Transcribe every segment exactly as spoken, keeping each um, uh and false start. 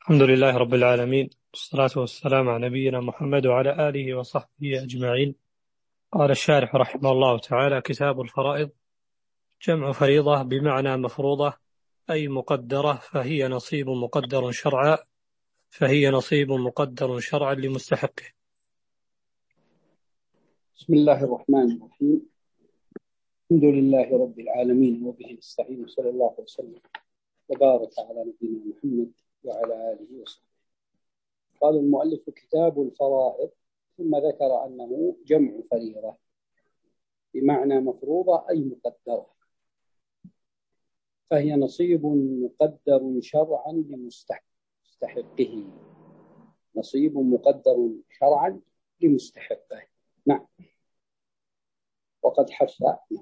الحمد لله رب العالمين، والصلاة والسلام على نبينا محمد وعلى آله وصحبه أجمعين. قال الشارح رحمه الله تعالى: كتاب الفرائض جمع فريضة بمعنى مفروضة، أي مقدرة، فهي نصيب مقدر شرعا فهي نصيب مقدر شرعا لمستحقه. بسم الله الرحمن الرحيم. الحمد لله رب العالمين وبه نستعين، صلى الله وسلم وبارك على نبينا محمد وعلى آله وصحبه. قال المؤلف: كتاب الفرائض، ثم ذكر أنه جمع فريضة بمعنى مفروضة أي مقدرة، فهي نصيب مقدر شرعا لمستحقه. نصيب مقدر شرعا لمستحقه. نعم. وقد حث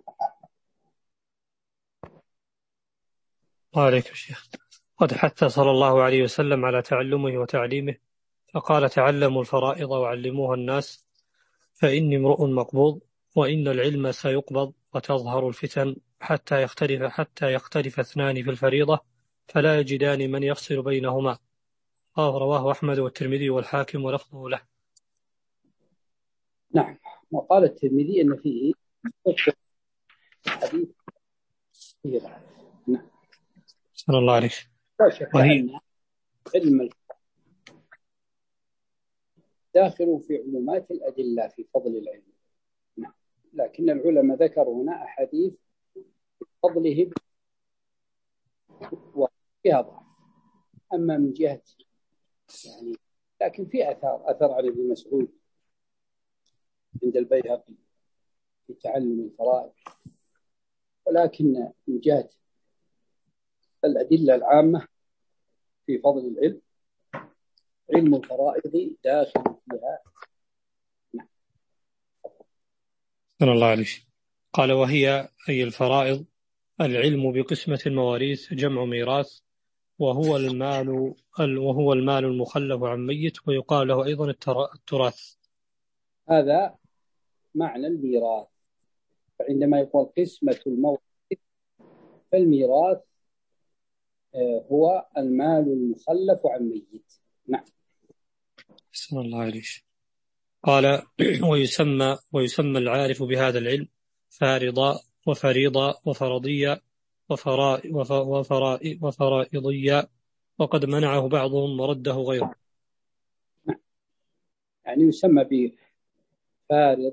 وعليكم الشيخ. قد حث صلى الله عليه وسلم على تعلمه وتعليمه، فقال: تعلموا الفرائض وعلموها الناس، فإني امرؤ مقبوض، وإن العلم سيقبض، وتظهر الفتن حتى يختلف حتى يختلف اثنان في الفريضة فلا يجدان من يفصل بينهما. رواه أحمد والترمذي والحاكم ولفظه له. نعم. وقال الترمذي أن فيه حديث كثير. نعم. صلى الله عليه وسلم. لا شك وهي أن علم داخل في علومات الأدلة في فضل العلم. نعم. لكن العلماء ذكروا هنا أحاديث فضله وفيها ضعف. أما من جهة يعني لكن في أثار أثر عن ابن مسعود عند البيهقي في تعلم الفرائض، ولكن من جهة الأدلة العامة في فضل العلم، علم الفرائض داخل فيها. نعم. صلى الله عليه وسلم. قال: وهي أي الفرائض العلم بقسمة المواريث، جمع ميراث، وهو المال وهو المال المخلف عن ميت، ويقال له أيضا التراث. هذا معنى الميراث. فعندما يقول قسمة المواريث، فالميراث هو المال المخلف عن ميت. نعم. صلى الله عليه وسلم. قال: ويسمى ويسمى العارف بهذا العلم فارضا وفريضا وفرضيا وفرائ وفرائ وفرائضيا، وقد منعه بعضهم ورده غيره. نعم. يعني يسمى بفارض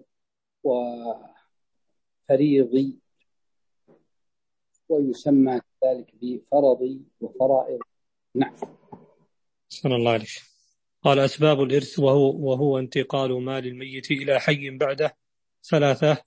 وفريضي، ويسمى كذلك بفرضي وفرائض. نعم. صلى الله عليه وسلم. قال: أسباب الإرث وهو, وهو انتقال مال الميت إلى حي بعده ثلاثة: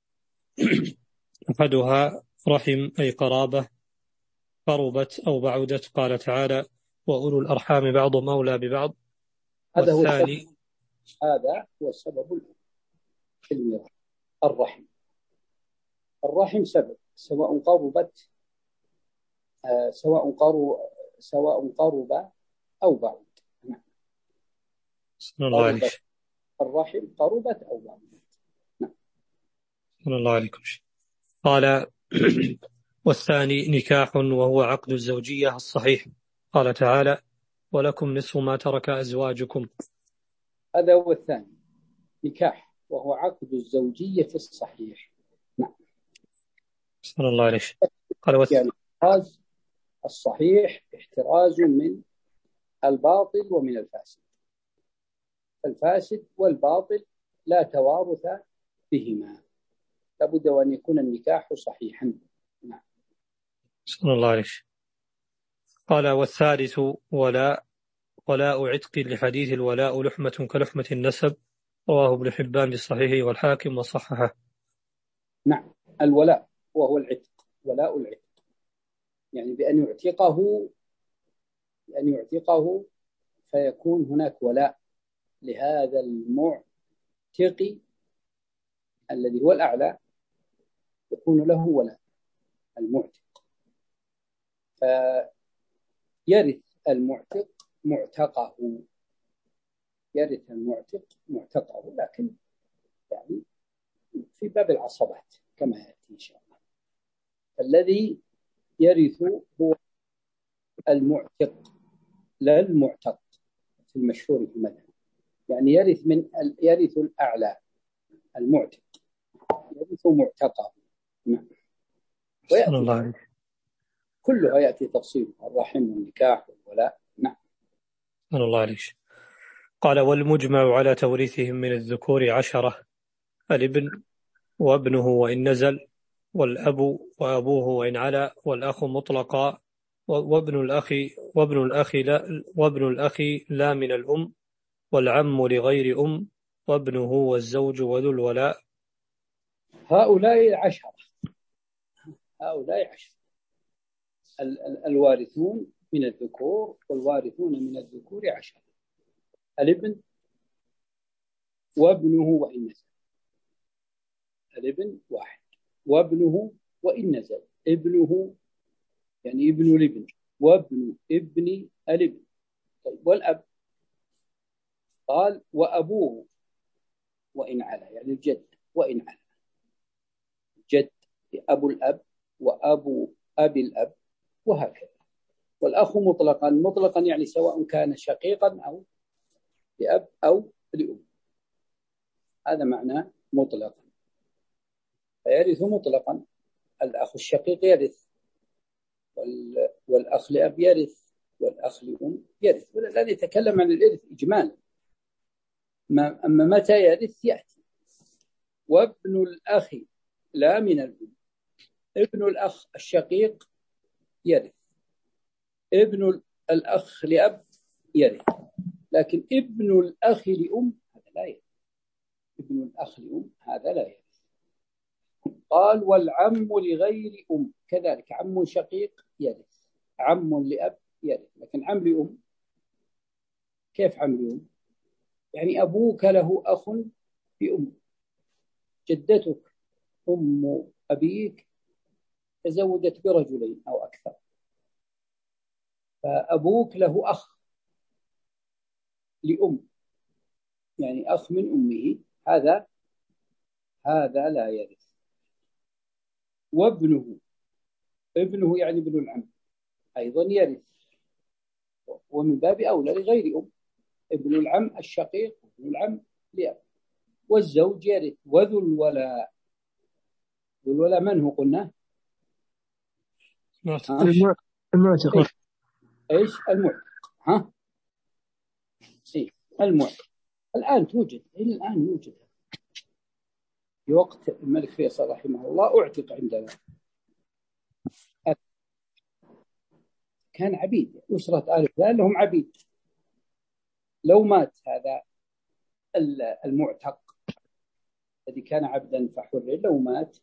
أحدها رحم أي قرابة، قربت أو بعدت، قال تعالى: وأولو الأرحام بعضهم أولى ببعض. هذا هو السبب. والثاني هذا هو السبب في الميراث. الرحم الرحم سبب، سواء قربت آه سواء قرب سواء قرب أو بعد. نعم. صلى الله عليه وسلم. الرحم قربت أو بعد. نعم. صلى الله عليه وسلم. قال: والثاني نكاح، وهو عقد الزوجية الصحيح، قال تعالى: ولكم نصف ما ترك أزواجكم. هذا هو الثاني، نكاح، وهو عقد الزوجية الصحيح. نعم. صلى الله عليه وسلم. قال: والث... يعني احتراز الصحيح احتراز من الباطل ومن الفاسد. الفاسد والباطل لا توارث بهما، لابد أن يكون النكاح صحيحا. نعم. صلى الله عليه وسلم. قال: والثالث ولاء ولاء عتق، لحديث الولاء لحمة كلحمة النسب، رواه ابن حبان بالصحيح والحاكم وصححه. نعم. الولاء وهو العتق، ولاء العتق يعني بأن يعتقه بأن يعتقه فيكون هناك ولاء لهذا المعتق الذي هو الأعلى، يكون له ولاء المعتق، فيرث المعتق معتقه يرث المعتق معتقه لكن يعني في باب العصبات كما يأتي إن شاء الله. الذي يرث هو المعتق لا المعتق في المشهور في المذهب، يعني يرث من يرث الأعلى المعتق، يرث معتقه. نعم. أحسن الله ويأتي عليك. كلها يأتي تفصيل الرحم والنكاح والولاء. نعم. أحسن الله عليك. قال والمجمع على توريثهم من الذكور عشرة: الابن وابنه وإن نزل، والأب وأبوه وإن علا، والأخ مطلقا، وابن الأخ وابن الأخ لا وابن الأخ لا من الأم، والعم لغير أم، وابنه والزوج وذو الولاء. هؤلاء عشرة، هؤلاء عشرة ال- ال- الوارثون من الذكور، والوارثون من الذكور عشرة: الابن وابنه وإن نزل. الابن واحد، وابنه وإن نزل. ابنه يعني ابن الابن، وابن ابن الابن. طيب والأب؟ قال وأبوه وإن علا، يعني الجد وإن علا، جد أبو الأب وأبو أبي الأب وهكذا. والأخ مطلقا، مطلقا يعني سواء كان شقيقا أو لأب أو لأم، هذا معنى مطلقا. فيرث مطلقا، الأخ الشقيق يرث، والأخ لأب يرث، والأخ لأم يرث. والذي يتكلم عن الإرث إجمالا، أما متى يرث يأتي. وابن الأخ لا من الأم، ابن الأخ الشقيق يرث، ابن الأخ لأب يرث، لكن ابن الأخ لأم هذا لا يرث. ابن الأخ لأم هذا لا يرث. قال والعم لغير أم كذلك، عم شقيق يرث، عم لأب يرث، لكن عم لأم كيف عم لأم؟ يعني أبوك له أخ بأم، جدتك أم أبيك تزوجت برجلين أو أكثر، فأبوك له أخ لأم، يعني أخ من أمه، هذا هذا لا يرث. وابنه، ابنه يعني ابن العم أيضا يرث، ومن باب أولى لغير أم، ابن العم الشقيق ابن العم لأب. والزوج يرث، وذو الولاء. ذو الولاء من هو قلنا؟ المعتق. إيش إيش المعتق؟ ها إيه المعتق. الآن توجد، إلى الآن يوجد. في وقت الملك فيصل رحمه الله أعتق عندنا، كان عبيد، أسرة آل فلان لهم عبيد. لو مات هذا المعتق الذي كان عبدا فحرر، لو مات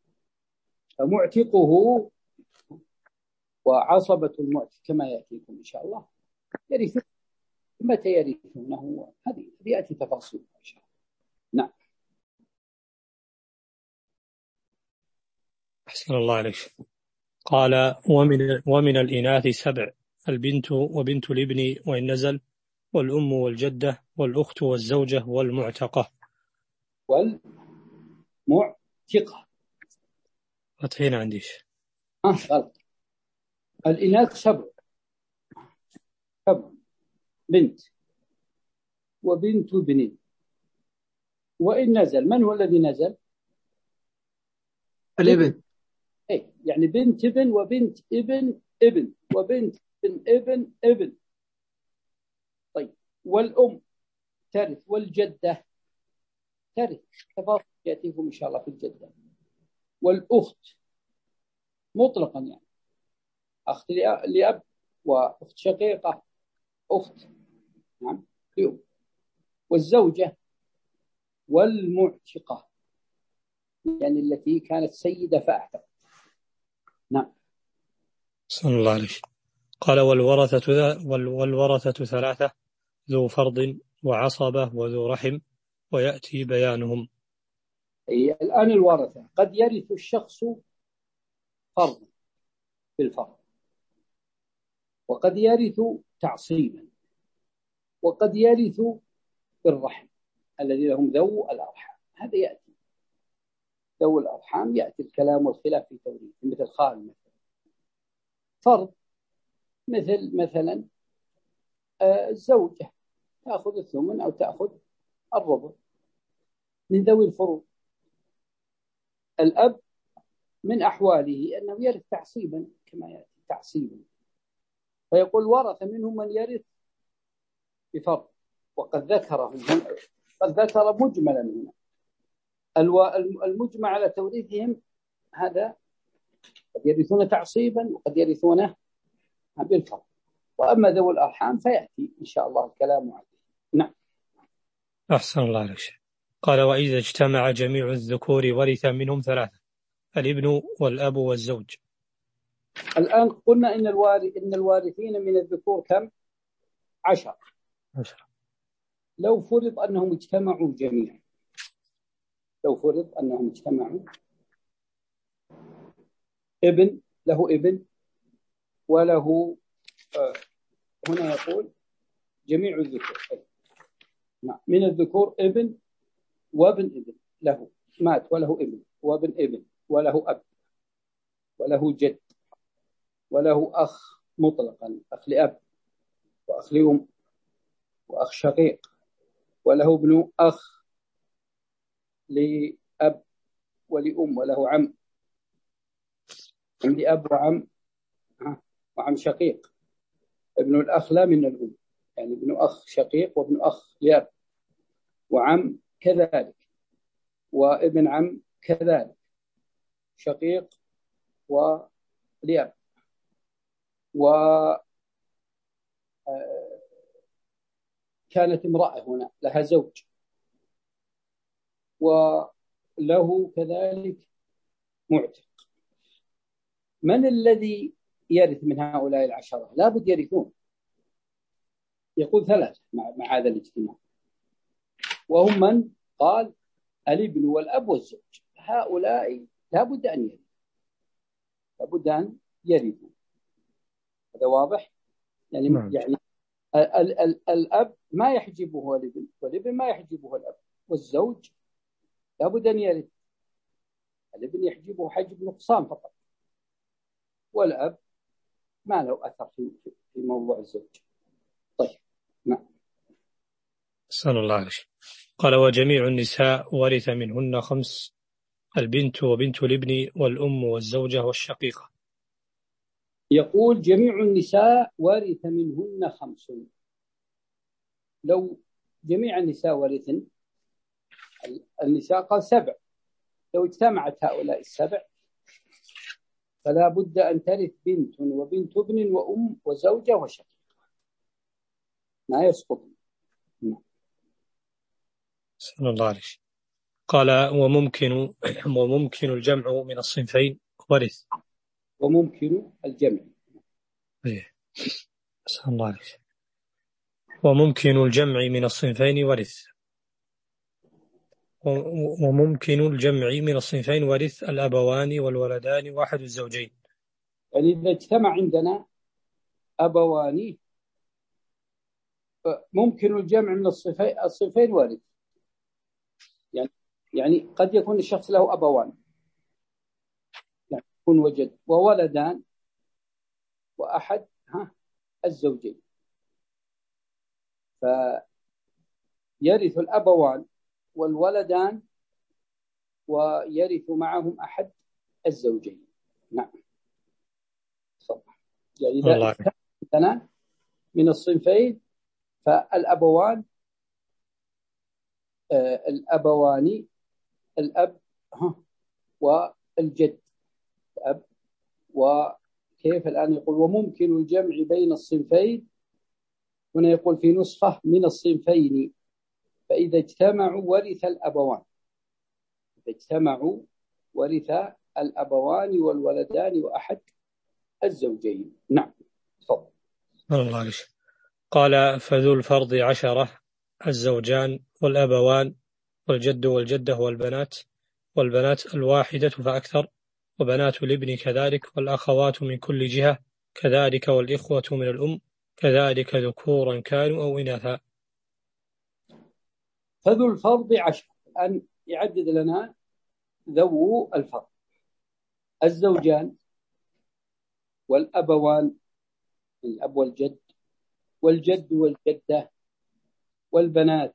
فمعتقه وعصبة المعتق كما يأتيكم إن شاء الله يرثون. متى يرثونه؟ هذه يأتي تفاصيل إن شاء الله. نعم. أحسن الله عليك. قال ومن, ومن الإناث سبع: البنت وبنت الابن وإن نزل، والأم والجدة والأخت والزوجة والمعتقة. والمعتقة فتحين عنديش آه غلط. الإناث سبع، سبع: بنت وبنت ابن وإن نزل. من هو الذي نزل؟ الابن. إيه يعني بنت ابن وبنت ابن ابن وبنت ابن ابن ابن. طيب والأم ترث، والجدة ترث، تفاصيل يأتيكم إن شاء الله في الجدة. والأخت مطلقا يعني أخت لأب وأخت شقيقة، أخت نعم لأم. والزوجة والمعتقة يعني التي كانت سيدة فأعتقت. نعم. صلى الله عليه. قال والورثة والورثة ثلاثة: ذو فرض وعصبة وذو رحم، ويأتي بيانهم. أي الآن الورثة قد يرث الشخص فرضا بالفرض، وقد يرث تعصيبا، وقد يرث بالرحم الذي لهم ذو الأرحام. هذا يأتي ذو الأرحام، يأتي الكلام والخلاف في توريث، مثل خال مثلا. فرض مثل مثلا الزوجة تأخذ الثمن أو تأخذ الربع من ذوي الفروض. الأب من أحواله أنه يرث تعصيبا كما يأتي تعصيبا، فيقول ورث منهم من يرث بفرض، وقد ذكره قد ذكر مجملا هنا المجمع على توريثهم، هذا قد يرثون تعصيبا وقد يرثونه بالفرض. وأما ذوي الأرحام فيأتي إن شاء الله الكلام عليه. نعم. أحسن الله عليك. قال وإذا اجتمع جميع الذكور ورث منهم ثلاثة: الابن والأب والزوج. الآن قلنا إن الوارث إن الوارثين من الذكور كم؟ عشر. عشر. لو فرض أنهم اجتمعوا جميعا، لو فرض أنهم اجتمعوا، ابن له ابن وله آه هنا يقول جميع الذكور من الذكور ابن وابن ابن له مات وله ابن وابن ابن وله أب وله جد وله أخ مطلقا، أخ لأب وأخ لأم وأخ شقيق، وله ابن أخ لأب ولأم، وله عم عم لأب وعم وعم شقيق. ابن الأخ لا من الأم، يعني ابن أخ شقيق وابن أخ لأب، وعم كذلك، وابن عم كذلك، شقيق ولأب. و كانت امرأة هنا لها زوج وله كذلك معتق. من الذي يرث من هؤلاء العشرة؟ لا بد يرثون. يقول ثلاثة مع, مع هذا الاجتماع، وهم من؟ قال الابن والأب والزوج. هؤلاء لا بد أن يرثوا، لا بد أن يرثوا. هذا واضح؟ يعني نعم. يعني ال ال الأب ما يحجبه الابن، والابن ما يحجبه الأب، والزوج لا بد أن يرث. الابن يحجبه حجب نقصان فقط، والأب ما له أثر في في موضوع الزوج. طيب نعم. صلى الله عليه وسلم. قال وجميع النساء ورث منهن خمس: البنت وبنت الابن والأم والزوجة والشقيقة. يقول جميع النساء ورث منهن خمس. لو جميع النساء ورثن، النساء قال سبع، لو اجتمعت هؤلاء السبع فلا بد أن ترث بنت وبنت ابن وأم وزوجة وشقيقة، ما يسقط. صلى الله عليه وسلم. قال وممكن وممكن الجمع من الصنفين ورث. وممكن الجمع إيه. صلى الله عليه وسلم. وممكن الجمع من الصنفين ورث. وممكن الجمع من الصنفين ورث الأبوان والولدان واحد الزوجين. يعني إذا اجتمع عندنا أبوان ممكن الجمع من الصنفين الصنفين وارث. يعني يعني قد يكون الشخص له أبوان، يعني يكون وجد وولدان وأحد ها الزوجين، فيرث الأبوان والولدان ويرث معهم أحد الزوجين. نعم. صح. يعني إذا كان من الصنفين فالأبوان آه الأبوان الأب ها والجد الأب. وكيف الآن يقول وممكن الجمع بين الصنفين، هنا يقول في نسخة من الصنفين، فإذا اجتمعوا ورث الأبوان، إذا اجتمعوا ورث الأبوان والولدان وأحد الزوجين. نعم. تفضل. الله عليك. قال فذو الفرض عشرة: الزوجان والأبوان والجد والجدة والبنات، والبنات الواحدة فأكثر، وبنات الابن كذلك، والأخوات من كل جهة كذلك، والإخوة من الأم كذلك ذكورا كانوا أو إناثا. فذو الفرض عشرة، أن يعدد لنا ذو الفرض: الزوجان والأبوان، الأب والجد والجد والجدة والبنات،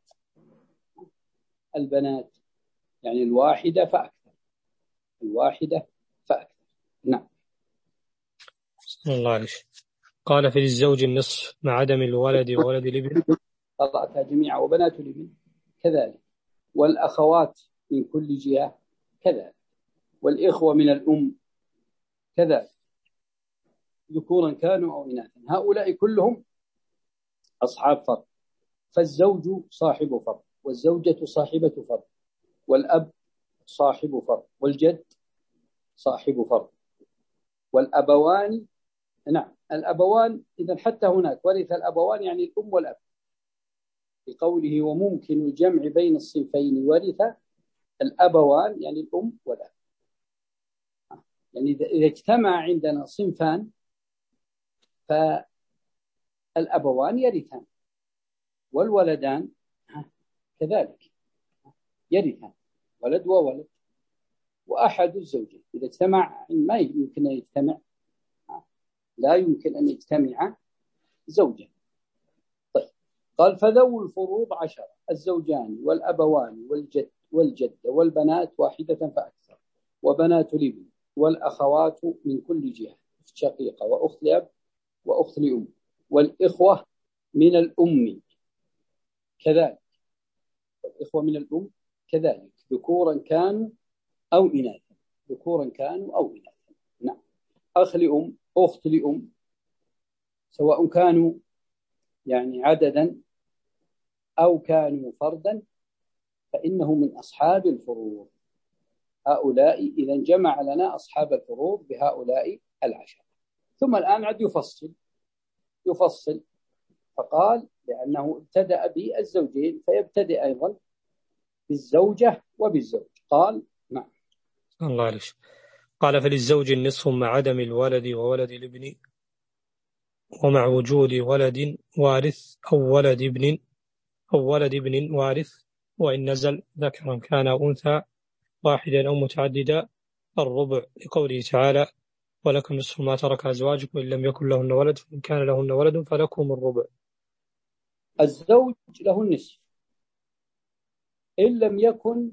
البنات يعني الواحدة فأكثر، الواحدة فأكثر. نعم. الله عليك. قال في الزوج النصف مع عدم الولد وولد الابن. قرأتها جميعا. وبنات الابن كذلك، والأخوات من كل جهة كذلك، والإخوة من الأم كذلك، ذكورا كانوا أو إناثا، هؤلاء كلهم أصحاب فرض. فالزوج صاحب فرض، والزوجة صاحبة فرض، والأب صاحب فرض، والجد صاحب فرض، والأبوان. نعم الأبوان، إذا حتى هناك ورث الأبوان يعني الأم والأب، بقوله وممكن الجمع بين الصنفين ورث الأبوان يعني الأم والأب. يعني إذا اجتمع عندنا صنفان فالأبوان يرثان، والولدان كذلك يرثان، ولد وولد. وأحد الزوجين إذا اجتمع ما يمكن أن يجتمع، لا يمكن أن يجتمع زوجا. طيب قال فذو الفروض عشرة، الزوجان والأبوان والجد والجدة والبنات واحدة فأكثر، وبنات الابن والأخوات من كل جهة، شقيقة وأخت لأب وأخت لأم، والإخوة من الأم كذلك، الإخوة من الأم كذلك، ذكورا كانوا أو إناثا، ذكورا كانوا أو إناثا. نعم. أخ لأم أخت لأم سواء كانوا يعني عددا أو كانوا فردا فإنه من أصحاب الفروض. هؤلاء إذا جمع لنا أصحاب الفروض بهؤلاء العشرة. ثم الآن عد يفصل يفصل فقال لأنه ابتدأ بالزوجين فيبتدئ أيضا بالزوجة وبالزوج. قال نعم. الله عليك. قال فللزوج النصف مع عدم الولد وولد الابن، ومع وجود ولد وارث أو ولد ابن أو ولد ابن وارث، وإن نزل ذكرا كان أو أنثى واحدا أو متعددا الربع، لقوله تعالى ولكم نصف ما ترك أزواجكم إن لم يكن لهن ولد فإن كان لهن ولد فلكم الربع. الزوج له النصف إن لم يكن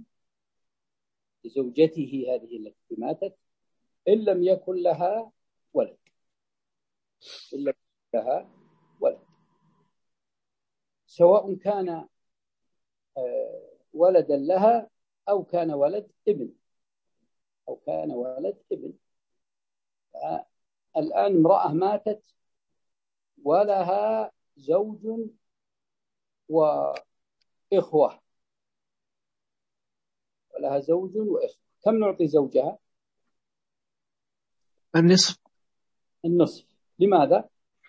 لزوجته هذه التي ماتت إن لم يكن لها ولد، إن لم يكن لها ولد، سواء كان ولدا لها أو كان ولد ابن أو كان ولد ابن. الآن امرأة ماتت ولها زوج وإخوة، ولها زوج وإخوة، كم نعطي زوجها؟ النصف. النصف. لماذا؟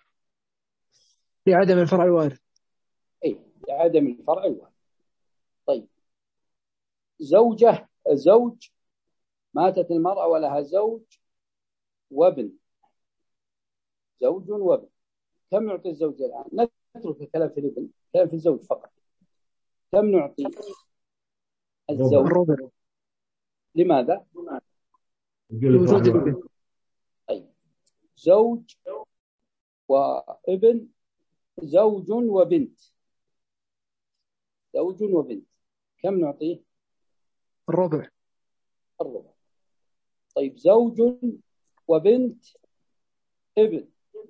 لعدم الفرع الوارث. أي لعدم الفرع الوارث. طيب زوجة زوج ماتت المرأة ولها زوج وابن، زوج وابن، كم نعطي الزوج الآن؟ نترك الكلام في الابن، كلام في الزوج فقط. كم نعطي الزوج؟ الربع. لماذا؟ لوجود الابن. طيب زوج وابن، زوج وبنت، زوج وبنت، كم نعطيه؟ الربع. الربع. طيب زوج وبنت ابن،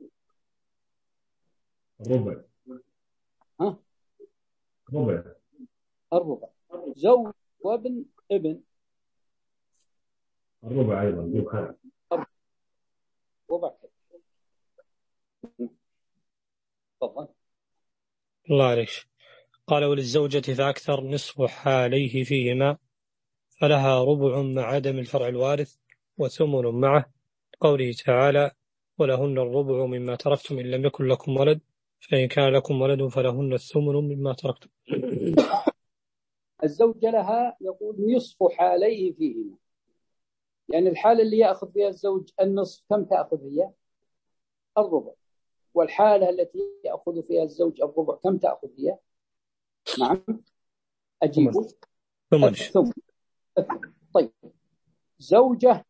الربع. ها؟ ربع. الربع. زوج وابن ابن، الربع أيضا. ربع. تفضل. الله عليك. قال وللزوجة فأكثر نصف حاليه فيهما، فلها ربع مع عدم الفرع الوارث وثمن معه، قوله تعالى ولهن الربع مما تركتم إن لم يكن لكم ولد فإن كان لكم ولد فلهن الثمن مما تركتم. الزوجة لها يقول نصف حاليه فيهما، يعني الحالة اللي يأخذ فيها الزوج النصف كم تأخذ هي؟ الربع. والحالة التي يأخذ فيها الزوج الربع كم تأخذ هي؟ نعم أجيبه. ثمن. طيب زوجة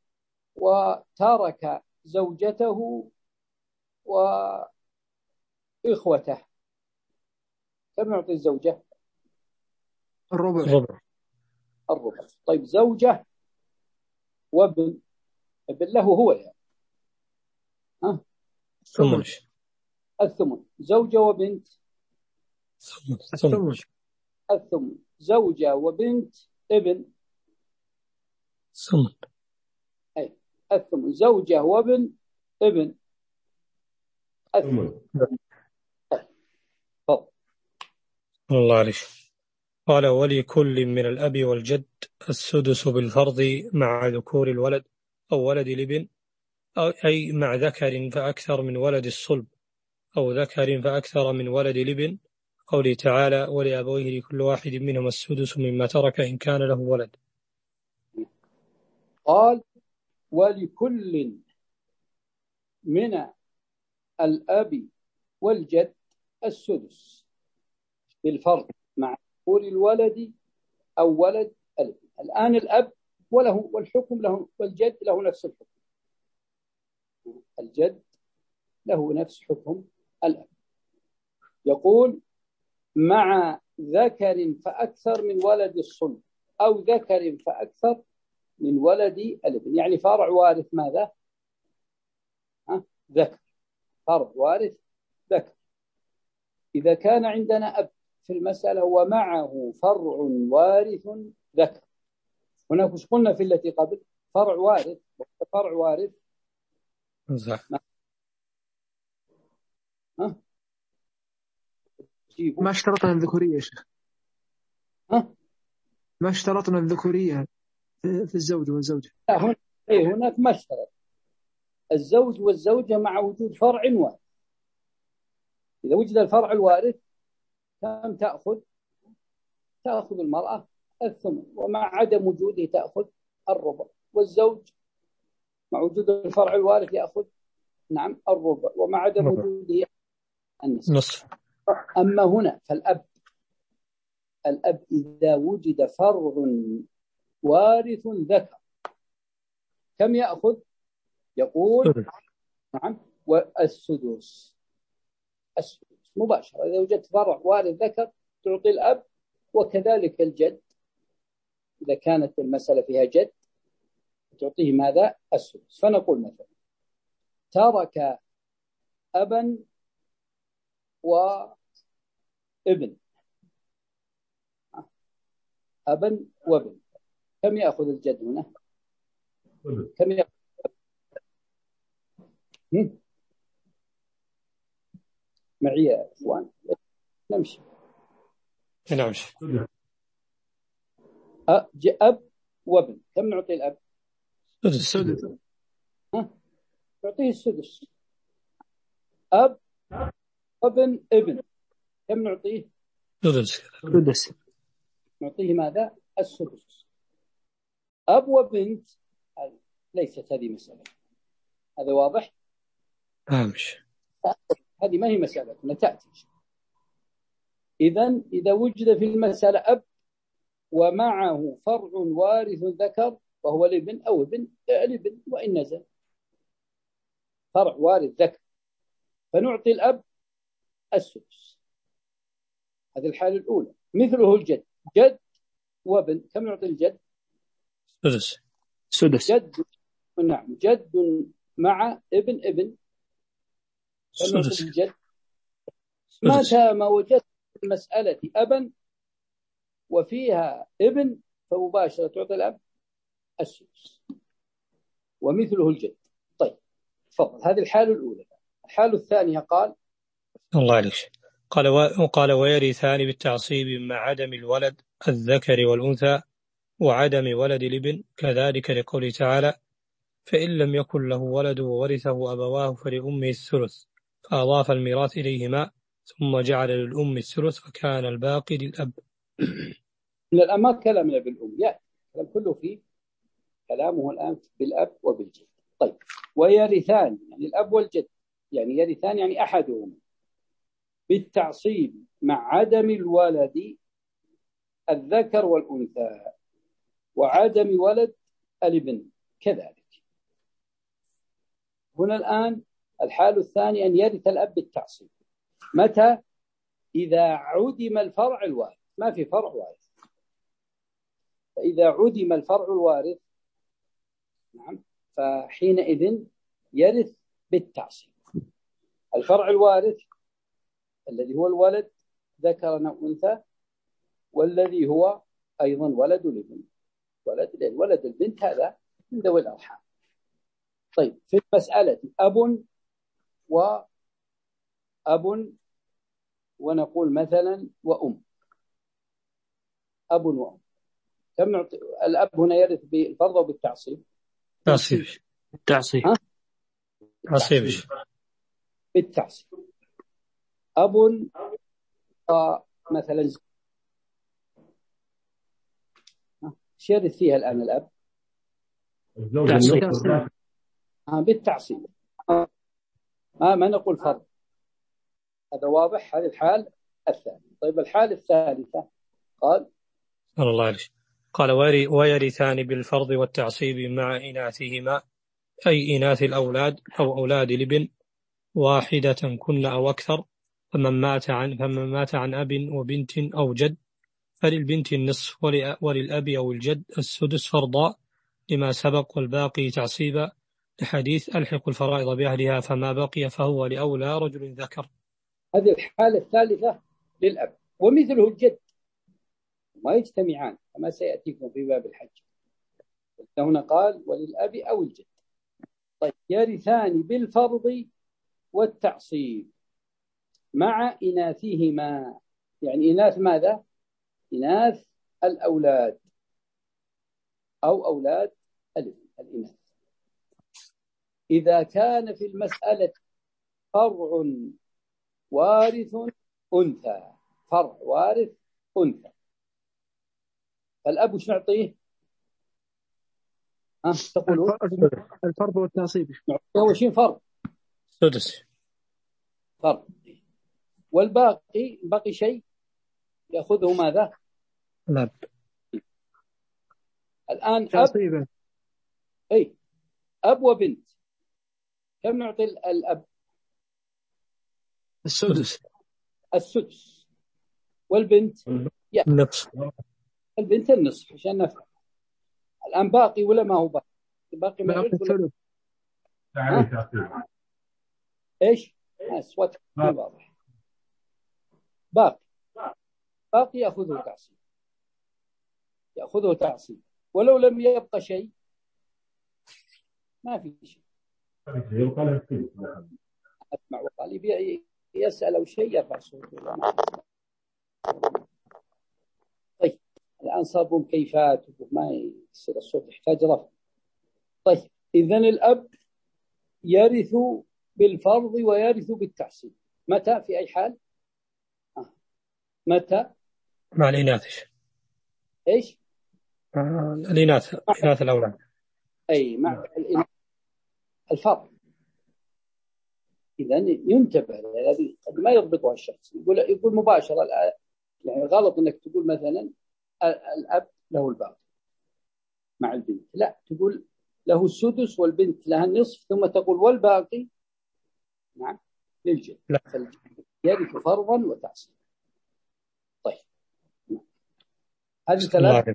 وترك زوجته إخوته كم يعطي الزوجة؟ الربع. الربع. الربع. طيب زوجة وابن، ابن له هو يعني ها؟ ثمن. الثمن. زوجة وبنت الثمن. الثمن. زوجة وبنت ابن ثمن. أي الثمن. زوجة وابن ابن الثمن. طيب فضل الله عليك. قال ولكل من الأب والجد السدس بالفرض مع ذكور الولد أو ولد الابن، أي مع ذكر فأكثر من ولد الصلب أو ذكر فأكثر من ولد الابن، قوله تعالى ولأبويه لكل واحد منهم السدس مما ترك إن كان له ولد. قال ولكل من الأب والجد السدس بالفرض مع ذكور الولد أو ولد الابن. الآن الأب وله والحكم له، والجد له نفس الحكم. الجد له نفس حكم الأب. يقول مع ذكر فأكثر من ولد الصلب أو ذكر فأكثر من ولد الابن، يعني فرع وارث ماذا؟ ها؟ ذكر. فرع وارث ذكر. إذا كان عندنا أب في المسألة ومعه فرع وارث ذكر، هناك وش قلنا في التي قبل؟ فرع وارث. فرع وارث صح. ها؟ ما اشترطنا الذكورية يا شيخ. ها؟ ما اشترطنا الذكورية في الزوج والزوجة. لا هنا إيه هناك ما اشترط الزوج والزوجة مع وجود فرع وارث. إذا وجد الفرع الوارث كم تأخذ؟ تأخذ المرأة الثمن، ومع عدم وجوده تأخذ الربع. والزوج مع وجود الفرع الوارث يأخذ نعم الربع، ومع عدم وجوده النصف. أما هنا فالأب الأب إذا وجد فرع وارث ذكر كم يأخذ؟ يقول نعم والسدس. السدس مباشرة. إذا وجدت فرع وارث ذكر تعطي الأب، وكذلك الجد إذا كانت المسألة فيها جد تعطيه ماذا؟ السدس. فنقول مثلا ترك أبا وابن، أبا وابن، كم يأخذ الجد هنا؟ كم يأخذ؟ معي يا إخوان نمشي. نمشي. أب وابن كم نعطي الأب؟ السدس. ها؟ نعطيه السدس. أب وابن ابن كم نعطيه؟ السدس. نعطيه ماذا؟ السدس. أب وبنت ليست هذه مسألة. هذا واضح؟ أمشي. هذه ما هي مسألة تأتي. إذن إذا وجد في المسألة أب ومعه فرع وارث ذكر وهو الابن أو ابن الابن وإن نزل فرع وارث ذكر، فنعطي الأب السدس. هذه الحالة الأولى. مثله الجد، جد وابن كم نعطي الجد؟ سدس. سدس. جد نعم جد مع ابن ابن كم نعطي الجد؟ متى ما وجدت المسألة أبا وفيها ابن فمباشرة تعطي الأب السدس، ومثله الجد. طيب تفضل. هذه الحالة الأولى. الحالة الثانية قال الله عليك. قال وقال ويرثان بالتعصيب مع عدم الولد الذكر والأنثى وعدم ولد الابن، كذلك لقوله تعالى فإن لم يكن له ولد وورثه أبواه فلأمه الثلث، فأضاف الميراث إليهما ثم جعل للأم الثلث فكان الباقي للأب. من الآن ما كلامنا بالأم، يعني كلام كله فيه كلامه الآن بالأب وبالجد. طيب ويرثان يعني الأب والجد، يعني يرثان يعني أحدهما بالتعصيب مع عدم الولد الذكر والأنثى وعدم ولد الابن كذلك. هنا الآن الحال الثاني أن يرث الأب بالتعصيب. متى؟ إذا عدم الفرع الوارث، ما في فرع وارث. فإذا عدم الفرع الوارث نعم فحينئذ يرث بالتعصيب. الفرع الوارث الذي هو الولد ذكر أو أنثى، والذي هو أيضا ولد الابن، ولد ولد البنت هذا من ذوي الأرحام. طيب في المسألة أب وأب ونقول مثلا وأم، أب وأم، كم نعطي الأب هنا؟ يرث بالفرض وبالتعصيب؟ تعصيب. تعصيب. تعصيب. بالتعصيب. أب مثلا ايش يرث فيها الآن الأب؟ الزوج. آه بالتعصيب. آه ما نقول فرض. هذا واضح. هذه الحال الثانية. طيب الحال الثالثة قال قال الله عليه قال ويرثان بالفرض والتعصيب مع إناثهما، أي إناث الأولاد أو أولاد الابن واحدة كن أو أكثر. فمن مات عن فمن مات عن أب وبنت أو جد فللبنت النصف وللأب أو الجد السدس فرضا لما سبق، والباقي تعصيبا لحديث ألحق الفرائض بأهلها فما بقي فهو لأولى رجل ذكر. هذه الحالة الثالثة للأب، ومثله الجد ما يجتمعان كما سيأتيكم في باب الحج. هنا قال وللأب أو الجد. طيب يرثان بالفرض والتعصيب مع إناثهما، يعني إناث ماذا؟ إناث الأولاد أو أولاد الإناث. إذا كان في المسألة فرع وارث أنثى، فرع وارث أنثى، فالأب وش نعطيه؟ ها تقولون الفرض والتعصيب. أول شيء فرض سدس فرض، والباقي باقي شيء يأخذه ماذا؟ الأب. الآن تعصيبا. أب أي أب وبنت، كم نعطي الأب؟ السدس. السدس. والبنت النصف. البنت النصف عشان نفهم. الآن باقي ولا ما هو باقي؟ باقي ما باقي الثلث. إيش؟ أصوات واضح. باقي باقي يأخذه تعصيب، يأخذه تعصيب، ولو لم يبقى شيء ما في شيء. أسمع وقال يسأل أو شيء يرفع صوته. طيب الآن صابهم كيفات ما يصير الصوت يحتاج رفع. طيب إذن الأب يرث بالفرض ويرث بالتعصيب متى؟ في أي حال؟ آه. متى؟ مع الإناث. إيش؟ آه الإناث، إناث الأولاد. أي مع الفرض. إذن ينتبه الذي قد ما يضبطها الشخص، يقول يقول مباشرة الآن. يعني غلط إنك تقول مثلا الأب له الباقي مع البنت، لا، تقول له السدس والبنت لها النصف، ثم تقول والباقي نعم للجد. يرث فرضا وتعصيبا. طيب هذه ثلاث.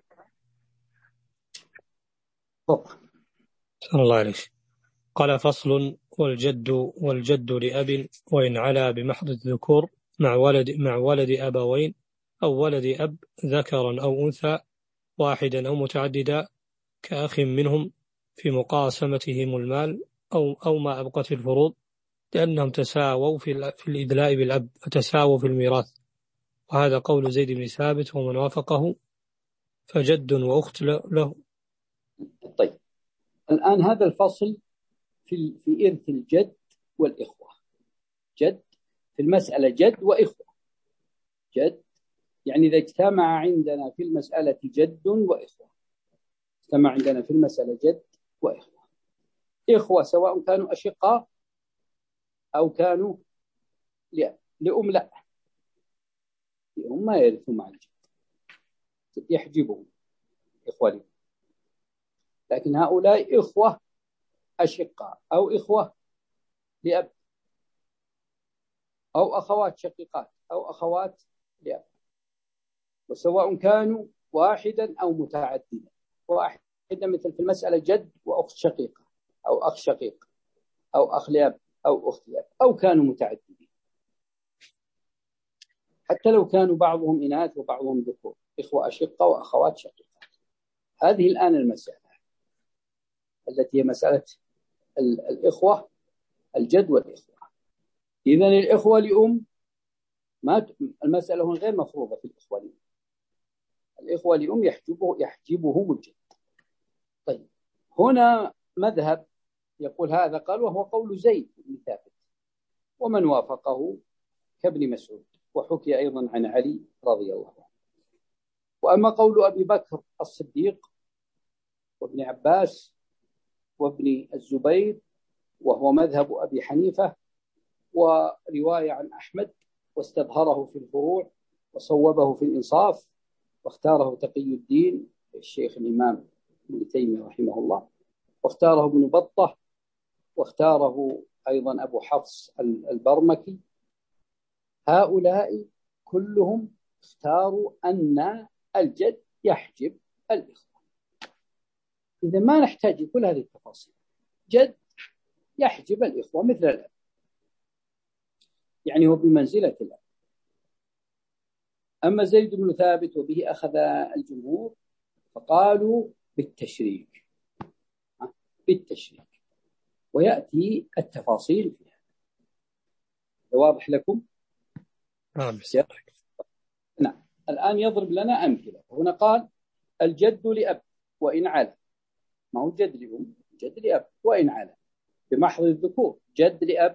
صلى الله عليه. قال فصل والجد والجد لأب وإن علا بمحض الذكور مع ولد مع ولد أبوين أو ولد أب ذكرا أو أنثى واحدا أو متعددا كأخ منهم في مقاسمتهم المال أو أو ما أبقت الفروض، لأنهم تساووا في في الإدلاء بالأب فتساووا في الميراث، وهذا قول زيد بن ثابت ومن وافقه، فجد وأخت له. طيب الآن هذا الفصل في في إرث الجد والإخوة. جد في المسألة جد وإخوة. جد يعني إذا اجتمع عندنا في المسألة جد وإخوة، اجتمع عندنا في المسألة جد وإخوة. إخوة سواء كانوا أشقاء أو كانوا لأم، لا، لأم ما يرثوا مع الجد، يحجبهم إخوانهم. لكن هؤلاء إخوة أشقاء أو إخوة لأب، أو أخوات شقيقات أو أخوات لأب، وسواء كانوا واحدا أو متعددا. واحدا مثل في المسألة جد وأخت شقيقة أو أخ شقيق أو أخ لأب أو أخت لأب، أو كانوا متعددين حتى لو كانوا بعضهم إناث وبعضهم ذكور، إخوة أشقة وأخوات شقيقة. هذه الآن المسألة التي هي مسألة الإخوة، الجد والإخوة. إذن الإخوة لأم ما المسألة هنا غير مفروضة في الإخوة لأم. الإخوة لأم يحجبه يحجبهم الجد. طيب هنا مذهب يقول هذا، قال وهو قول زيد بن ثابت ومن وافقه كابن مسعود، وحكي أيضا عن علي رضي الله عنه. وأما قول أبي بكر الصديق وابن عباس وابن الزبير وهو مذهب أبي حنيفة ورواية عن أحمد، واستظهره في الفروع وصوبه في الإنصاف، واختاره تقي الدين الشيخ الإمام ابن تيمية رحمه الله، واختاره ابن بطة، واختاره أيضا أبو حفص البرمكي. هؤلاء كلهم اختاروا أن الجد يحجب الإخوة. إذا ما نحتاج كل هذه التفاصيل، جد يحجب الإخوة مثل الأب، يعني هو بمنزلة الأب. أما زيد بن ثابت وبه أخذ الجمهور فقالوا بالتشريك، بالتشريك، ويأتي التفاصيل فيها. واضح لكم؟ نعم. نعم. الآن يضرب لنا أمثلة. هنا قال الجد لأب وإن علا، ما هو جد لأم، جد لأب وإن علا بمحض الذكور. جد لأب،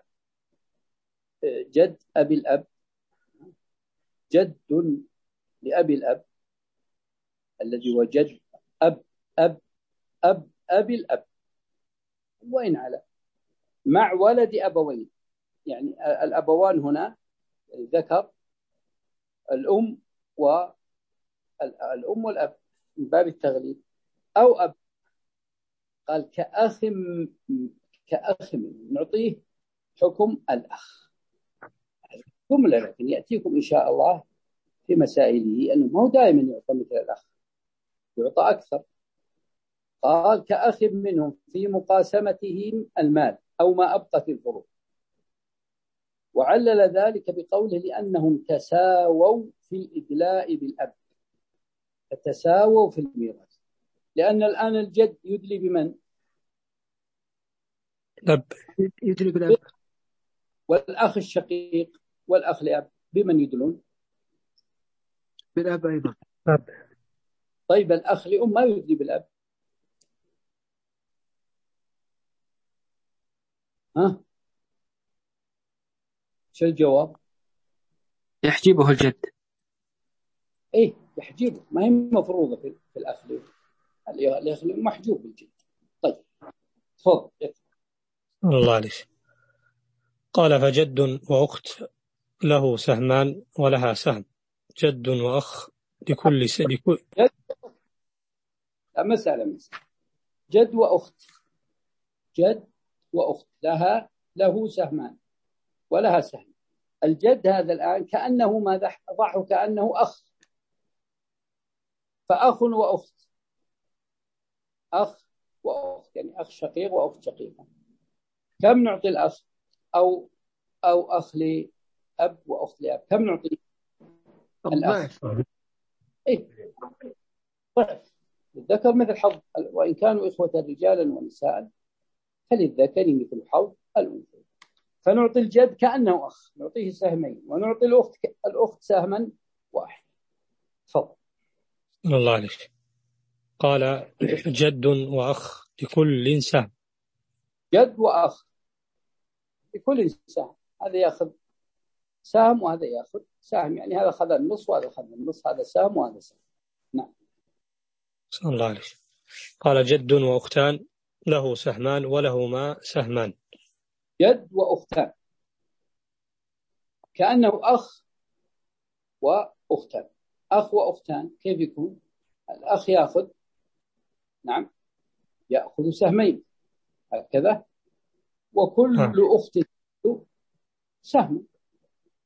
جد أبي الأب، جد لأبي الأب الذي هو جد أب أب أب أبي الأب وإن علا، مع ولد أبوين. يعني الأبوان هنا ذكر الأم والأم والأب من باب التغليب، أو أب. قال كأخ كأخ نعطيه حكم الأخ جملة، لكن يأتيكم إن شاء الله في مسائله أنه ما هو دائما يعطى مثل الأخ، يعطى أكثر. قال كأخ منهم في مقاسمتهم المال أو ما أبقى في الفروض، وعلل ذلك بقوله لأنهم تساووا في الإدلاء بالأب، تساووا في الميراث، لأن الآن الجد يدلي بمن؟ الأب. يدلي بالأب. والأخ الشقيق والأخ لأب بمن يدلون؟ بالأب أيضا. أب. طيب الأخ لأم ما يدلي بالأب؟ ها؟ شو الجواب؟ يحجبه الجد. إيه يحجبه، ما هي مفروضة في الأخ لأم، الأخ لأم محجوب بالجد. طيب تفضل. الله عليك. قال فجد وأخت له سهمان ولها سهم، جد وأخ لكل س... لكل جد مسألة مسألة جد وأخت، جد وأخت لها له سهمان ولها سهم. الجد هذا الآن كأنه ماذا ضعه، كأنه أخ، فأخ وأخت، أخ وأخت، يعني أخ شقيق وأخت شقيقة. كم نعطي الأخ أو أو أخ لأب وأخت لأب؟ كم نعطي الأخ؟ إيه ضعف. الذكر مثل حظ، وإن كانوا إخوة رجالا ونساء فللذكر مثل حظ الأنثى. فنعطي الجد كأنه أخ، نعطيه سهمين، ونعطي الأخت الأخت سهما واحد. تفضل. الله عليك. قال جد وأخ لكل سهم، جد وأخ لكل سهم، هذا يأخذ سهم وهذا يأخذ سهم، يعني هذا أخذ النصف وهذا أخذ النصف، هذا سهم وهذا سهم. نعم. الله عليك. قال جد وأختان له سهمان ولهما سهمان. جد وأختان كأنه أخ وأختان. أخ وأختان كيف يكون؟ الأخ يأخذ، نعم، يأخذ سهمين هكذا، وكل آه. أخت سهم.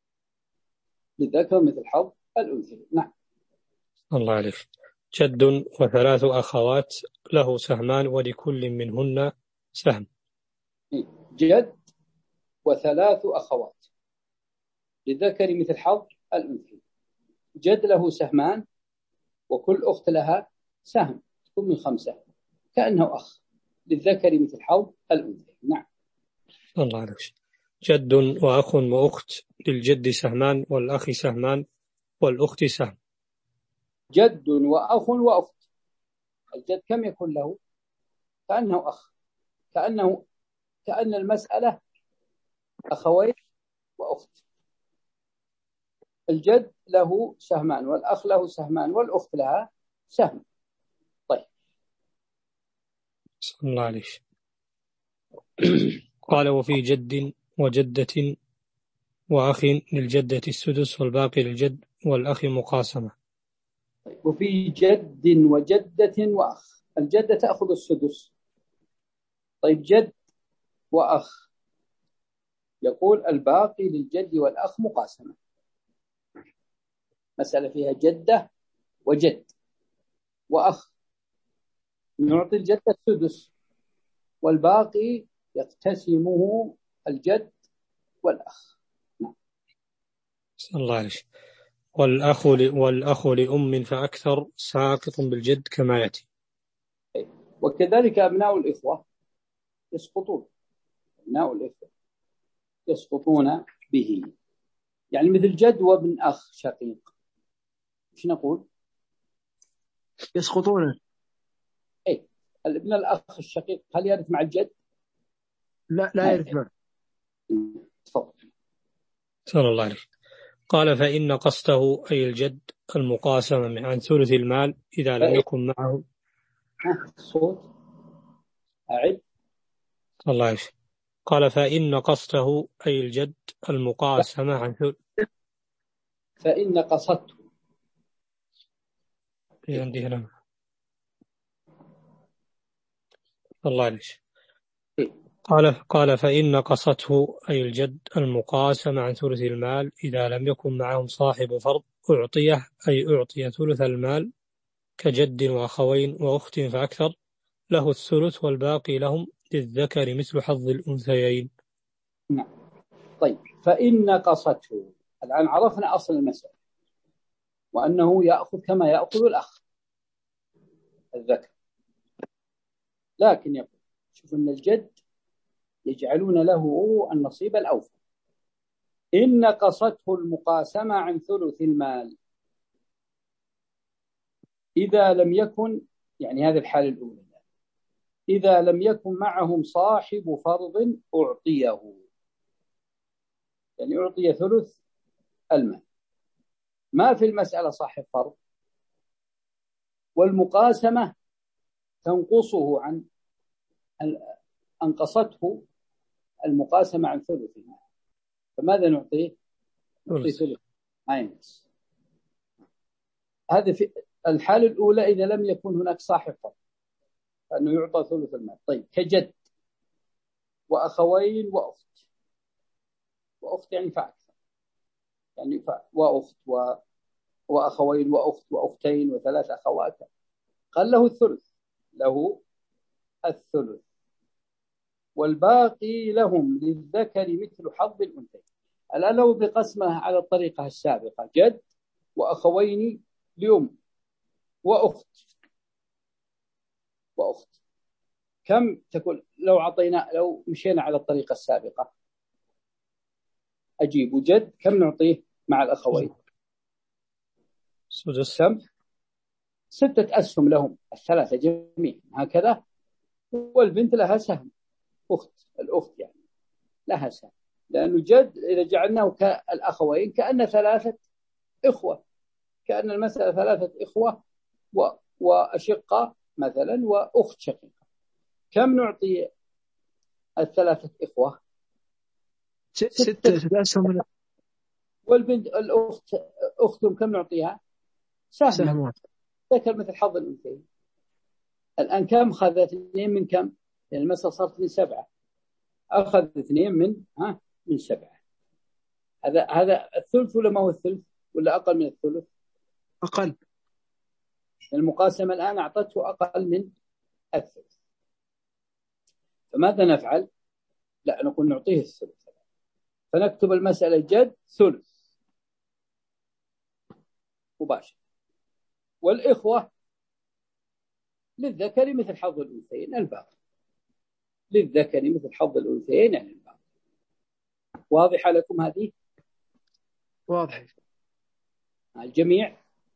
للذكر مثل حظ الأنثيين. نعم. الله عليك. جد وثلاث أخوات له سهمان ولكل منهن سهم. جد وثلاث أخوات للذكر مثل حظ الأنثيين. جد له سهمان وكل أخت لها سهم، تكون من خمسة، كأنه أخ للذكر مثل حظ الأنثيين. نعم. الله عليك. جد وأخ وأخت للجد سهمان والأخ سهمان والأخت سهم. جد وأخ وأخت، الجد كم يكون له؟ كأنه أخ، كأنه كأن المسألة أخوين وأخت. الجد له سهمان والأخ له سهمان والأخت لها سهم. طيب. صلى الله عليك. قال وفي جد وجدة وأخ للجدة السدس والباقي للجد والأخ مقاسمة. طيب. وفي جد وجدة وأخ، الجدة تأخذ السدس. طيب جد وأخ، يقول الباقي للجد والأخ مقاسمة. مسألة فيها جدة وجد وأخ، نعطي الجدة السدس والباقي يقتسمه الجد والأخ. نعم. صلى الله عليك. والأخ والأخ لأم فأكثر ساقط بالجد كما يأتي. وكذلك أبناء الإخوة يسقطون، أبناء الإخوة يسقطون به، يعني مثل جد وابن أخ شقيق، إيش نقول؟ يسقطون. أي الابن الأخ الشقيق هل يرث مع الجد؟ لا لا يرث معه. تفضل. صلى الله عليه. قال فإن قصده أي الجد المقاسمة عن ثلث المال إذا لم يكن معه. الصوت أعد. صلى الله عليه. قال فإن قصده أي الجد المقاسمة عن ثلث. فإن قصدته عندي هنا. الله عليه. قال قال فإن قصته أي الجد المقاسمة عن ثلث المال إذا لم يكن معهم صاحب فرض أعطيه أي أعطي ثلث المال كجد وأخوين وأخت فأكثر له الثلث والباقي لهم للذكر مثل حظ الأنثيين. نعم. طيب فإن قصته، الآن عرفنا أصل المسألة وأنه يأخذ كما يأخذ الأخ الذكر، لكن يقول شوف أن الجد يجعلون له النصيب الأوفى. إن قصته المقاسمة عن ثلث المال إذا لم يكن، يعني هذه الحالة الأولى، إذا لم يكن معهم صاحب فرض أعطيه، يعني أعطي ثلث المال، ما في المسألة صاحب فرض، والمقاسمة تنقصه عن أنقصته المقاسمة عن ثلث المال، فماذا نعطيه؟ نعطيه ثلث ما ينقص. هذه في الحالة الأولى إذا لم يكن هناك صاحب فرض فأنه يعطى ثلث المال. طيب كجد وأخوين وأخت، وأخت يعني فأكثر، يعني ف... وأخت و... وأخوين وأخت وأختين وثلاث أخوات، قال له الثلث، له الثلث والباقي لهم للذكر مثل حظ الأنثيين. الآن لو بقسمه على الطريقة السابقة جد وأخوين لأم وأخت وأخت، كم تكون لو عطينا، لو مشينا على الطريقة السابقة؟ أجيب جد كم نعطيه مع الأخوين؟ سدس. كم؟ ستة أسهم لهم الثلاثة جميعا هكذا، والبنت لها سهم، أخت الأخت يعني لها سهم، لأنه جد إذا جعلناه كالأخوين كأن ثلاثة إخوة، كأن المسألة ثلاثة إخوة و... وأشقة مثلا وأخت شقيقة. كم نعطي الثلاثة إخوة؟ ستة أسهم. والبنت الأخت أختهم كم نعطيها؟ سهم. سهم. ذكر مثل حظ الأنثيين. الآن كم خذت؟ اثنين من كم؟ يعني المسألة صارت من سبعة، أخذ اثنين من ها من سبعة. هذا هذا الثلث ولا ما هو الثلث؟ ولا أقل من الثلث؟ أقل. المقاسمة الآن أعطته أقل من الثلث، فماذا نفعل؟ لا، نقول نعطيه الثلث، فنكتب المسألة جد ثلث مباشر، والإخوة للذكر مثل حظ الأنثيين الباقي، للذكر مثل حظ الأنثيين يعني الباقي. واضحة لكم هذه؟ واضح. الجميع؟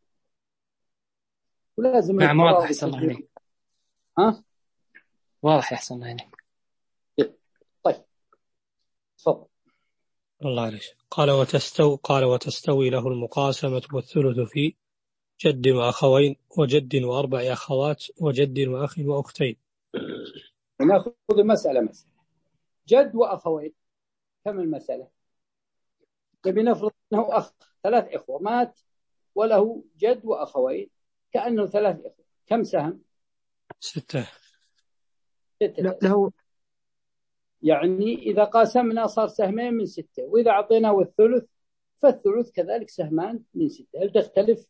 ولازم نعم واضح أحسن الله عليك. ها؟ واضح أحسن الله عليك. طيب تفضل. الله عليك. قال وتستوي قال وتستوي له المقاسمة والثلث في جد وأخوين وجد وأربع أخوات وجد وأخ وأختين. نأخذ المسألة مسألة جد وأخوين. كم المسألة؟ نبي نفرض أنه أخ ثلاث إخوة مات وله جد وأخوين كأنه ثلاث إخوة، كم سهم؟ ستة. ستة له يعني إذا قاسمنا صار سهمين من ستة، وإذا أعطيناه الثلث فالثلث كذلك سهمان من ستة. هل تختلف؟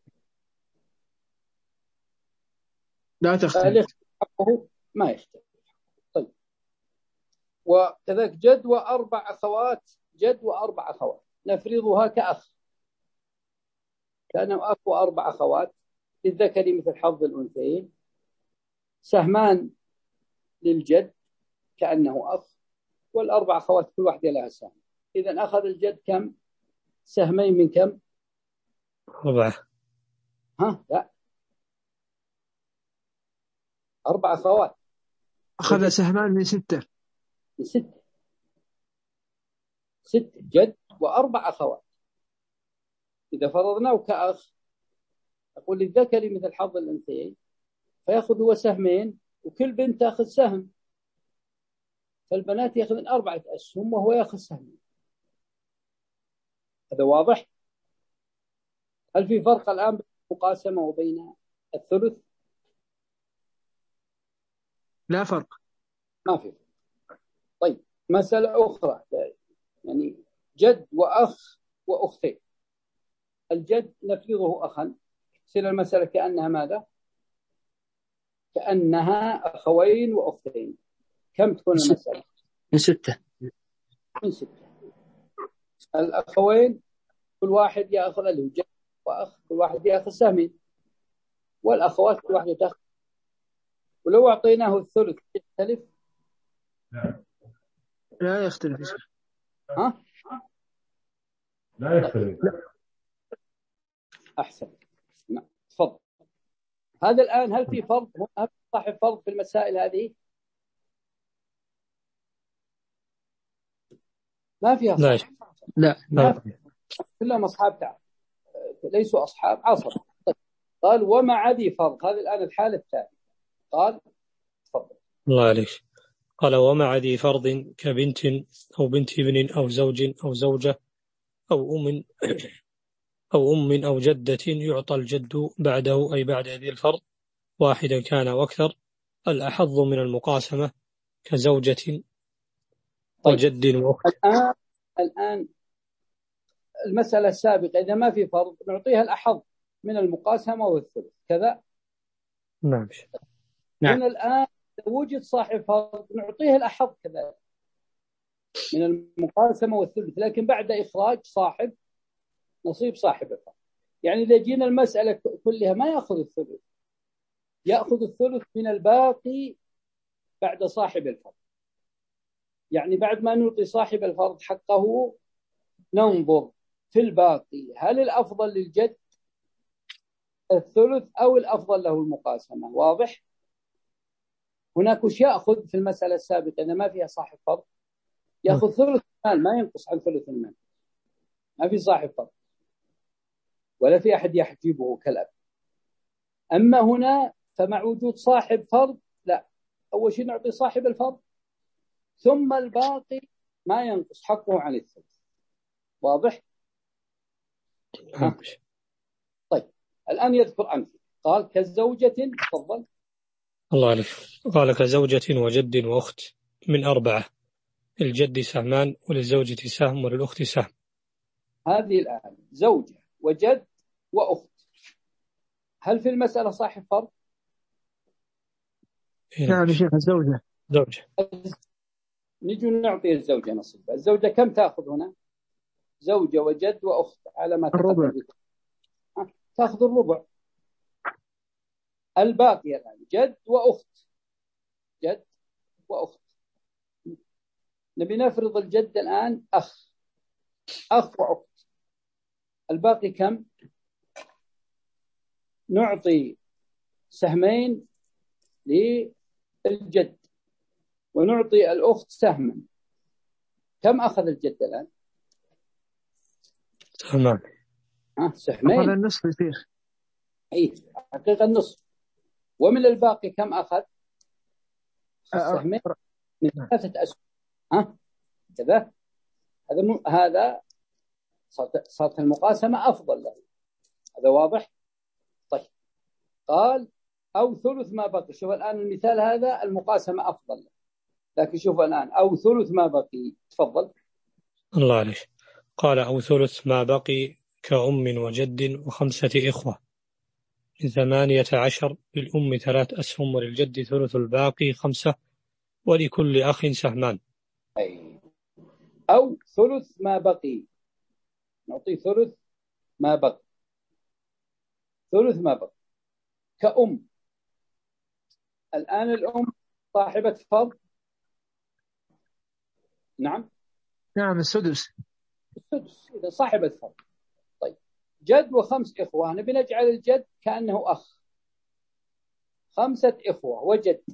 لا تختلف. حقه ما يختلف. طيب وكذلك جد وأربع أخوات، جد وأربع أخوات نفرضها كأخ، كأنه أخ وأربع أخوات للذكر مثل حظ الأنثيين، سهمان للجد كأنه أخ، والأربع أخوات كل واحدة لها سهم. إذن أخذ الجد كم؟ سهمين من كم؟ أربعة. ها لا، أربع أخوات. أخذ سهمان من ستة. من ستة. ستة جد وأربع أخوات. إذا فرضناه كأخ أقول للذكر مثل حظ الأنثيين، فيأخذ هو سهمين وكل بنت تأخذ سهم، فالبنات يأخذن أربعة أسهم وهو يأخذ سهمين. هذا واضح؟ هل في فرق الآن بين المقاسمة وبين الثلث؟ لا فرق. ما في فرق. طيب مسألة أخرى، يعني جد وأخ وأختين. الجد نفرضه أخا، تصير المسألة كأنها ماذا؟ كأنها أخوين وأختين. كم تكون المسألة؟ من ستة. من ستة. الأخوين كل واحد يأخذ له جد وأخ، كل واحد يأخذ سهمين، والأخوات كل واحدة تأخذ. ولو أعطيناه الثلث يختلف؟ لا يختلف. ها؟ لا يختلف. أحسن. نعم تفضل. هذا الآن هل في فرض؟ هل صاحب فرض في المسائل هذه؟ ما فيها لا. صاحب. لا لا. كلهم أصحاب تعب، ليسوا أصحاب عصر. طيب. قال ومع ذي فرض. هذا الآن الحالة الثانية. قال تفضل. الله عليك. قال ومع ذي فرض كبنت أو بنت ابن أو زوج أو زوجة أو أم أو أم أو جدة يعطى الجد بعده أي بعد ذي الفرض واحدا كان وأكثر، الأحظ من المقاسمة كزوجة وجد وأخت. الآن الآن المسألة السابقة إذا ما في فرض نعطيها الأحظ من المقاسمة والثلث كذا. نعم. هنا الآن إذا وجد صاحب فرض نعطيه الأحظ كذا من المقاسمة والثلث، لكن بعد إخراج صاحب نصيب صاحب الفرض. يعني إذا جينا المسألة كلها ما يأخذ الثلث، يأخذ الثلث من الباقي بعد صاحب الفرض. يعني بعد ما نعطي صاحب الفرض حقه ننظر في الباقي هل الأفضل للجد الثلث أو الأفضل له المقاسمة. واضح؟ هناك وش يأخذ في المسألة السابقة إذا ما فيها صاحب فرض؟ يأخذ ثلث المال، ما ينقص عن ثلث المال. ما في صاحب فرض ولا في أحد يحجبه كالأب. أما هنا فمع وجود صاحب فرض لا، أول شيء نعطي صاحب الفرض ثم الباقي ما ينقص حقه عن الثلث. واضح؟ طيب الآن يذكر أمثلة. قال كزوجة. تفضل. الله عليك. قال كزوجة وجد وأخت من أربعة، الجد سهمان وللزوجة سهم وللأخت سهم. هذه الآن زوجة وجد وأخت. هل في المسألة صاحب فرض؟ نعم يا شيخ. الزوجة زوجة. نجي نعطي الزوجة نصيبها. الزوجة كم تأخذ هنا؟ زوجة وجد وأخت على ما الربع. تقدم. تأخذ الربع. الباقي الآن جد وأخت. جد وأخت. نبي نفرض الجد الآن أخ. أخ وأخت. الباقي كم؟ نعطي سهمين للجد ونعطي الأخت سهما. كم أخذ الجد الآن؟ سهمان. ها سهمين. أخذ النصف يصير. أي حقيقة النصف. ومن الباقي كم أخذ؟ السهمين من ثلاثة أسهم. ها كذا. هذا م... هذا صارت صارت المقاسمة أفضل له. هذا واضح؟ طيب قال أو ثلث ما بقي. شوف الآن المثال هذا المقاسمة أفضل له. لكن شوف الآن أو ثلث ما بقي. تفضل. الله عليك. قال أو ثلث ما بقي كأم وجد وخمسة إخوة من ثمانية عشر. للأم ثلاث أسهم وللجد ثلث الباقي خمسة ولكل أخ سهمان. أي. أو ثلث ما بقي. نعطي ثلث ما بقي. ثلث ما بقي كأم. الآن الأم صاحبة فرض. نعم. نعم السدس. السدس إذا صاحبة فرض. طيب جد وخمس إخوة. نبي نجعل الجد كأنه أخ. خمسة إخوة وجد.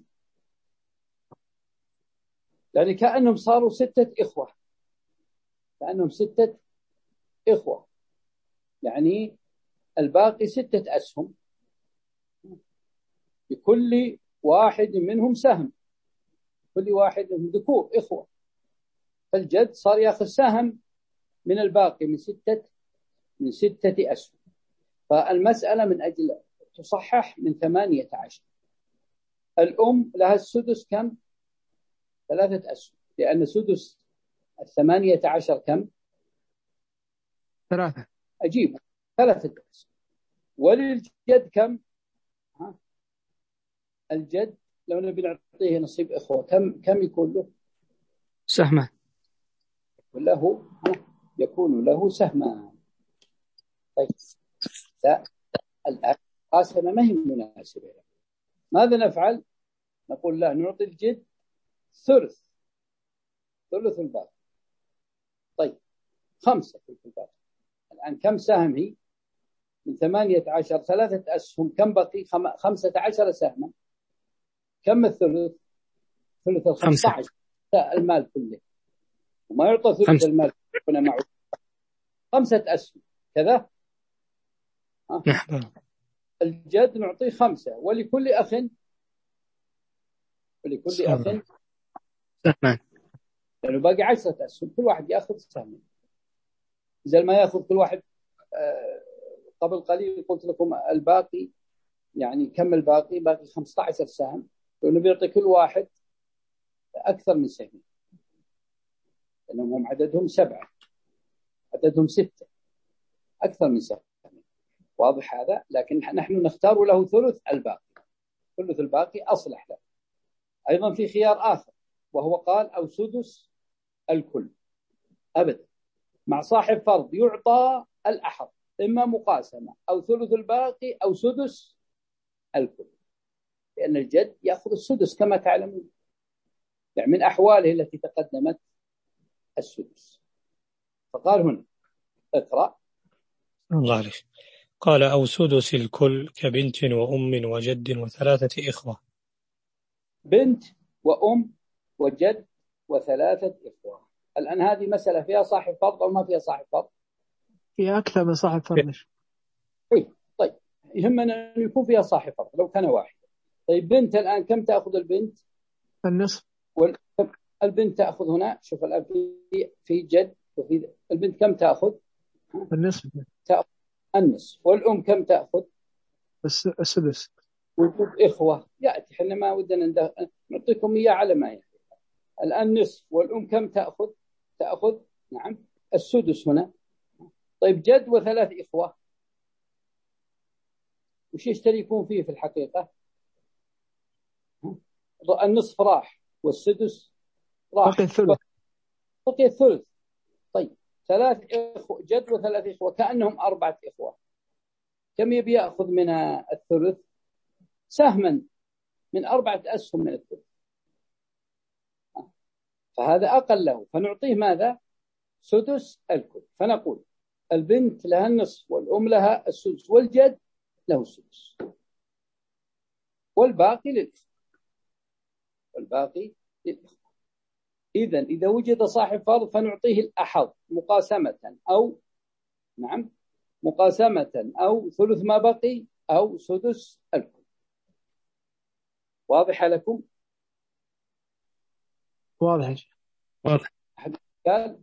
يعني كأنهم صاروا ستة إخوة. كأنهم ستة إخوة. يعني الباقي ستة أسهم. لكل واحد منهم سهم. كل واحد منهم ذكور إخوة. فالجد صار يأخذ سهم من الباقي من ستة من ستة أسهم. فالمسألة من أجل تصحح من ثمانية عشر. الأم لها السدس كم؟ ثلاثة أسهم. لأن سدس الثمانية عشر كم؟ ثلاثة. أجيب ثلاثة أسهم. وللجد كم؟ ها؟ الجد لو نبي نعطيه نصيب إخوة كم كم يكون له؟ سهمان. له يكون له سهمان. طيب لا القاسمة ما هي مناسبة. ماذا نفعل؟ نقول لا نعطي الجد ثلث. ثلث الباقي. طيب خمسة ثلث الباقي. الآن كم سهم هي؟ من ثمانية عشر ثلاثة أسهم. كم بقي؟ خم... خمسة عشر سهما. كم الثلث؟ ثلث الخمسة عشر. المال كله. وما يعطى ثلث خمسة. المال هنا معه خمسة أسهم كذا. نعم. الجد نعطيه خمسة ولكل أخ ولكل أخ سهمان. يعني باقي عشرة أسهم. كل واحد يأخذ سهم. إذا ما يأخذ كل واحد قبل قليل قلت لكم الباقي يعني كم الباقي؟ باقي خمسة عشر سهم. لأنه بيعطي كل واحد أكثر من سهم. لأنهم عددهم سبعة. عددهم ستة. أكثر من سهم. واضح هذا؟ لكن نحن نختار له ثلث الباقي. ثلث الباقي أصلح له. أيضا في خيار آخر وهو قال أو سدس الكل. أبدا. مع صاحب فرض يعطى الأحد. إما مقاسمة أو ثلث الباقي أو سدس الكل. لأن الجد يأخذ السدس كما تعلمون. يعني من أحواله التي تقدمت السدس. فقال هنا اقرأ. الله عليك. قال أو سدس الكل كبنت وأم وجد وثلاثة إخوة. بنت وأم وجد وثلاثة إخوة. الآن هذه مسألة فيها صاحب فرض أو ما فيها صاحب فرض؟ فيها أكثر من صاحب فرض. إيه طيب يهمنا أن يكون فيها صاحب فرض لو كان واحد. طيب بنت الآن كم تأخذ البنت؟ النصف. والبنت تأخذ هنا شوف الآن في في جد وفي البنت كم تأخذ؟ النصف. تأخذ النصف. والأم كم تأخذ؟ السدس. وجود إخوة يأتي حنا ما ودنا نعطيكم إياه على ما يعني. الآن نصف. والأم كم تأخذ؟ تأخذ نعم السدس هنا. طيب جد وثلاث إخوة وش يشتركون فيه في الحقيقة؟ النصف راح والسدس راح، بقي الثلث. بقي الثلث. طيب ثلاث إخوة جد وثلاث إخوة كأنهم أربعة إخوة، كم يبي يأخذ من الثلث؟ سهما من أربعة أسهم من الثلث، فهذا أقل له، فنعطيه ماذا؟ سدس الكل. فنقول البنت لها النصف والأم لها السدس والجد له السدس والباقي للإخوة، والباقي للإخوة. إذن إذا وجد صاحب فرض فنعطيه الأحظ مقاسمة أو نعم مقاسمة أو ثلث ما بقي أو سدس الكل. واضح لكم؟ واضح واضح. قال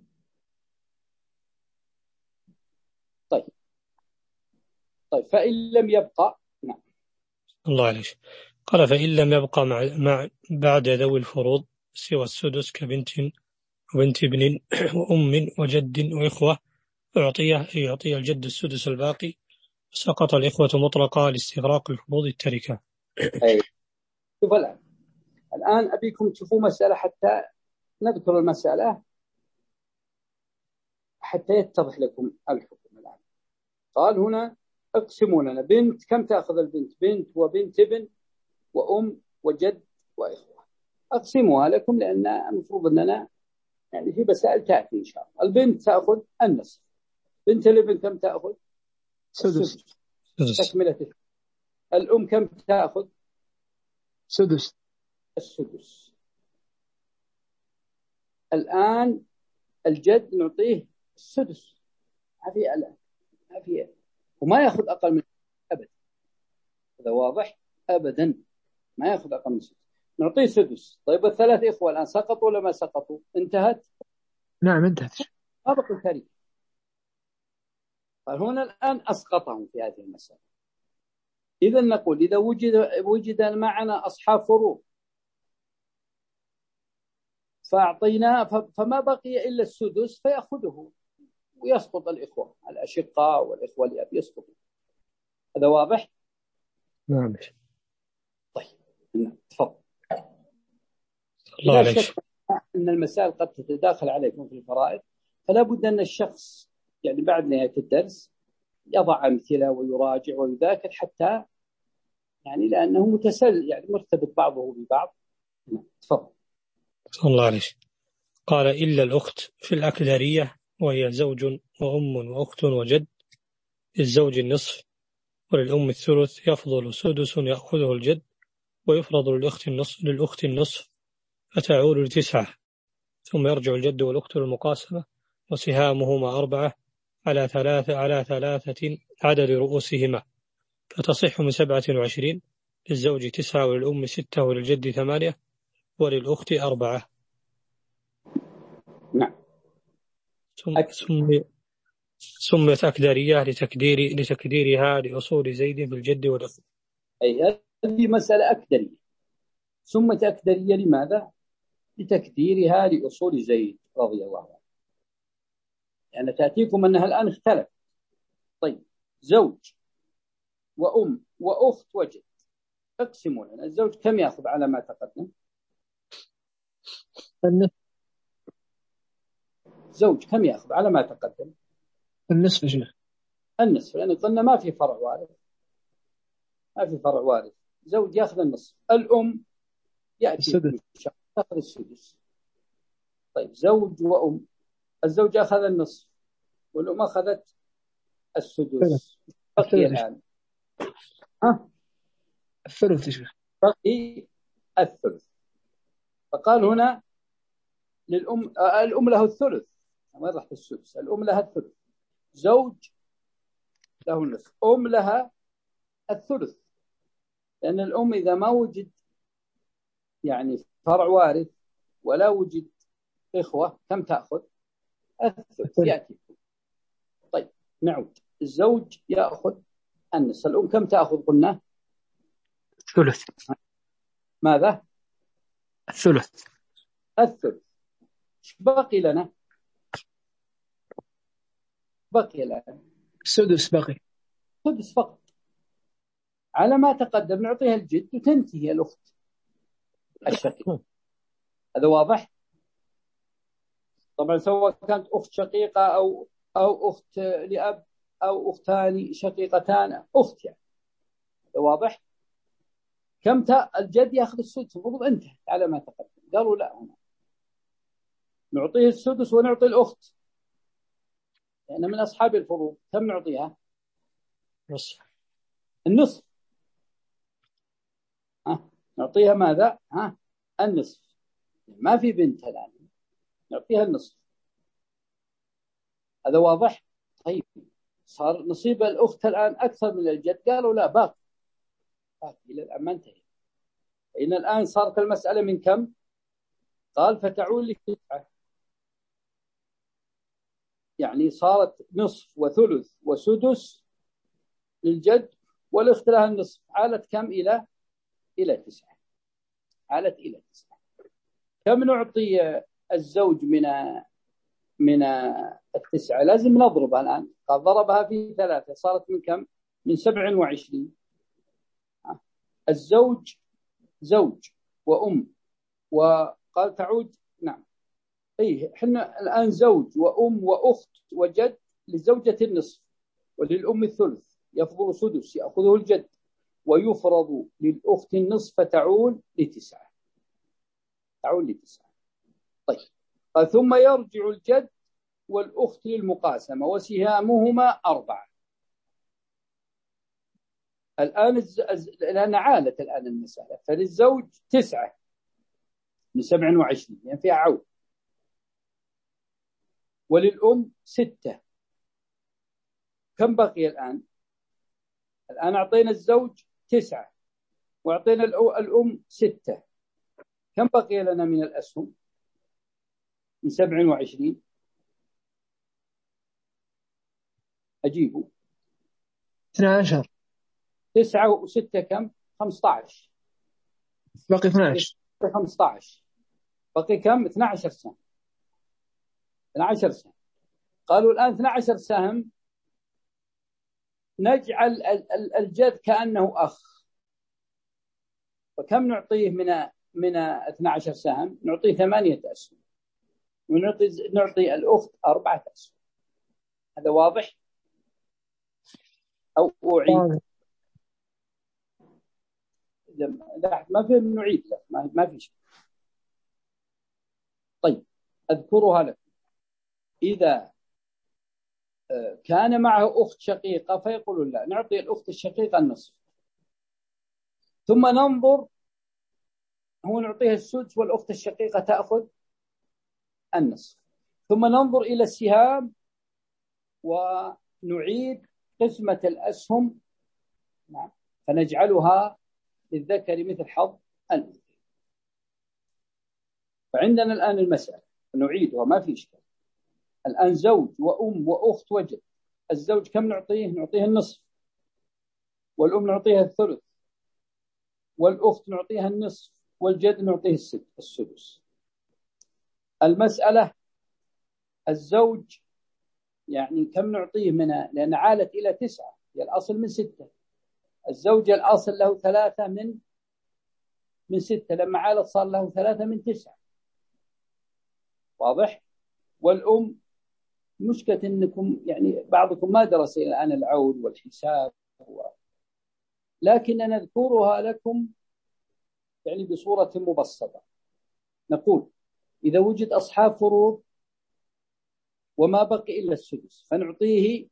طيب طيب فإن لم يبقى. نعم الله عليك. قال فإن لم يبقى مع, مع بعد ذوي الفروض سوى السدس كبنت وبنت ابن وأم وجد وإخوة أعطيه يعطي الجد السدس الباقي، سقط الإخوة مطلقا لاستغراق الفروض التركة. أي. شوف الآن الآن أبيكم تشوفوا مسألة حتى نذكر المسألة حتى يتضح لكم الحكم. الآن قال هنا اقسموا لنا بنت، كم تأخذ البنت؟ بنت وبنت ابن وأم وجد وإخوة. أقسموها لكم لأن المفروض أننا يعني في مسائل تأتي إن شاء الله. البنت تأخذ النصف، بنت الابن كم تأخذ؟ سدس. تكملة. الأم كم تأخذ؟ سدس. السدس. الآن الجد نعطيه السدس، ما في الآن ما في، وما يأخذ أقل من أبدا. هذا واضح أبدا، ما يأخذ أقل من سدس، نعطيه سدس. طيب الثلاث إخوة الآن سقطوا ولا ما سقطوا؟ انتهت؟ نعم انتهت. ما بقي ثري. فهنا الآن أسقطهم في هذه المسألة. إذا نقول إذا وجد وجد معنا أصحاب فروض فأعطيناه فما بقي إلا السدس فيأخذه ويسقط الإخوة الأشقاء والإخوة الأب يسقطوا. هذا واضح؟ نعم. طيب تفضل. الله لا عليك. شك أن المسائل قد تتداخل عليكم في الفرائض، فلا بد أن الشخص يعني بعد نهاية الدرس يضع أمثلة ويراجع ويذاكر حتى يعني لأنه متسل يعني مرتبط بعضه ببعض. تفضل. الله عليك. قال إلا الأخت في الأكدرية وهي زوج وأم وأخت وجد، للزوج النصف وللأم الثلث، يفضل سدس يأخذه الجد ويفرض للأخت النصف للأخت النصف فتعود لتسعة، ثم يرجع الجد والأخت للمقاسمة وسهامهما أربعة على ثلاثة على ثلاثة عدد رؤوسهما، فتصح من سبعة وعشرين، للزوج تسعة وللأم ستة وللجد ثمانية وللأخت أربعة. نعم. سميت أكدرية لتكدير لتكديرها لأصول زيد بالجد والأخت. أي هذه مسألة أكدرية. سميت أكدرية لماذا؟ لتكديرها لأصول زيد رضي الله عنه. يعني تأتيكم أنها الآن اختلف. طيب زوج وأم وأخت وجد، اقسموا لنا الزوج كم يأخذ على ما تقدم؟ النصف. زوج كم يأخذ على ما تقدم؟ النصف يا شيخ. النصف، لأن قلنا ما في فرع وارث، ما في فرع وارث. زوج يأخذ النصف، الأم يأتي تأخذ السدس. طيب زوج وأم، الزوج أخذ النصف والأم أخذت السدس. بقي الآن ها الثلث يا شيخ. بقي الثلث. فقال هنا للأم آه الأم له الثلث، ما راح السدس، الأم لها الثلث، زوج له النصف، أم لها الثلث، لأن الأم إذا ما وجد يعني فرع وارث ولا وجد إخوة كم تأخذ؟ الثلث يأتي. طيب نعود، الزوج يأخذ النصف، الأم كم تأخذ قلنا؟ الثلث. ماذا؟ الثلث. الثلث. باقي لنا؟ بقي الآن السدس. بقي سدس فقط على ما تقدم نعطيها الجد وتنتهي الأخت الشقيقة. هذا واضح؟ طبعا سواء كانت أخت شقيقة أو أو أخت لأب أو أختان شقيقتان، أخت يعني. هذا واضح؟ كم الجد يأخذ السدس؟ المفروض انتهت على ما تقدم. قالوا لا، هنا نعطيه السدس ونعطي الأخت لأن يعني من أصحاب الفروض. كم نعطيها؟ نصف. النصف. ها نعطيها ماذا؟ ها النصف. ما في بنت الآن، نعطيها النصف. هذا واضح؟ طيب صار نصيب الأخت الآن أكثر من الجد. قالوا لا، باقي باقي إلى الآن ما انتهي. إن الآن صارت المسألة من كم؟ قال فتعول لتسعة، يعني صارت نصف وثلث وسدس للجد والأخت لها النصف. عالت كم؟ إلى إلى تسعة. عالت إلى تسعة. كم نعطي الزوج من من التسعة؟ لازم نضربها الآن. قال ضربها في ثلاثة، صارت من كم؟ من سبع وعشرين. الزوج زوج وأم، وقال تعود. نعم أيه، إحنا الآن زوج وأم وأخت وجد. للزوجة النصف وللأم الثلث، يفضل سدس يأخذه الجد، ويفرض للأخت النصف فتعول لتسعة. تعول لتسعة. طيب قال ثم يرجع الجد والأخت للمقاسمة وسهامهما أربعة. الآن الز... الآن عالت الآن المسألة. فللزوج تسعة من سبع وعشرين، يعني فيها عول. وللأم ستة. كم بقي الآن؟ الآن أعطينا الزوج تسعة وأعطينا الأم ستة. كم بقي لنا من الأسهم من سبع وعشرين؟ أجيبه. اثنى عشر. تسعة وستة كم؟ خمسة عشر. باقي اثنى عشر. خمسة عشر. بقي كم؟ اثنى عشر سهم. اثنى عشر سهم. قالوا الآن اثنى عشر سهم نجعل الجد كأنه أخ. فكم نعطيه من من اثنى عشر سهم؟ نعطيه ثمانية أسهم، ونعطي نعطي الأخت أربعة أسهم. هذا واضح؟ أو أعيد؟ لا ما في نعيد، لا ما ما في شيء. طيب أذكرها لكم. إذا كان معه أخت شقيقة فيقول لا، نعطي الأخت الشقيقة النصف، ثم ننظر. هو نعطيها السدس والأخت الشقيقة تأخذ النصف، ثم ننظر إلى السهام ونعيد قسمة الأسهم. نعم. فنجعلها للذكر مثل حظ الأنثيين. فعندنا الآن المسألة نعيدها ما في إشكال. الآن زوج وأم وأخت وجد. الزوج كم نعطيه؟ نعطيه النصف، والأم نعطيها الثلث، والأخت نعطيها النصف، والجد نعطيه السدس. المسألة الزوج يعني كم نعطيه منها؟ لأن عالت إلى تسعة، هي الأصل من ستة. الزوج الأصل له ثلاثة من من ستة، لما عالت صار له ثلاثة من تسعة. واضح؟ والأم مشكلة أنكم يعني بعضكم ما درس الآن العول والحساب و... لكن نذكرها لكم يعني بصورة مبسطة. نقول إذا وجد أصحاب فروض وما بقي إلا السدس فنعطيه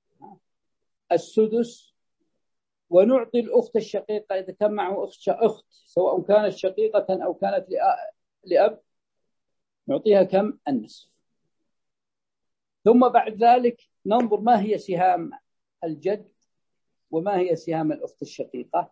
السدس، ونعطي الأخت الشقيقة إذا كان معه أخت, أخت سواء كانت شقيقة أو كانت لأب نعطيها كم؟ النصف. ثم بعد ذلك ننظر ما هي سهام الجد وما هي سهام الأخت الشقيقة،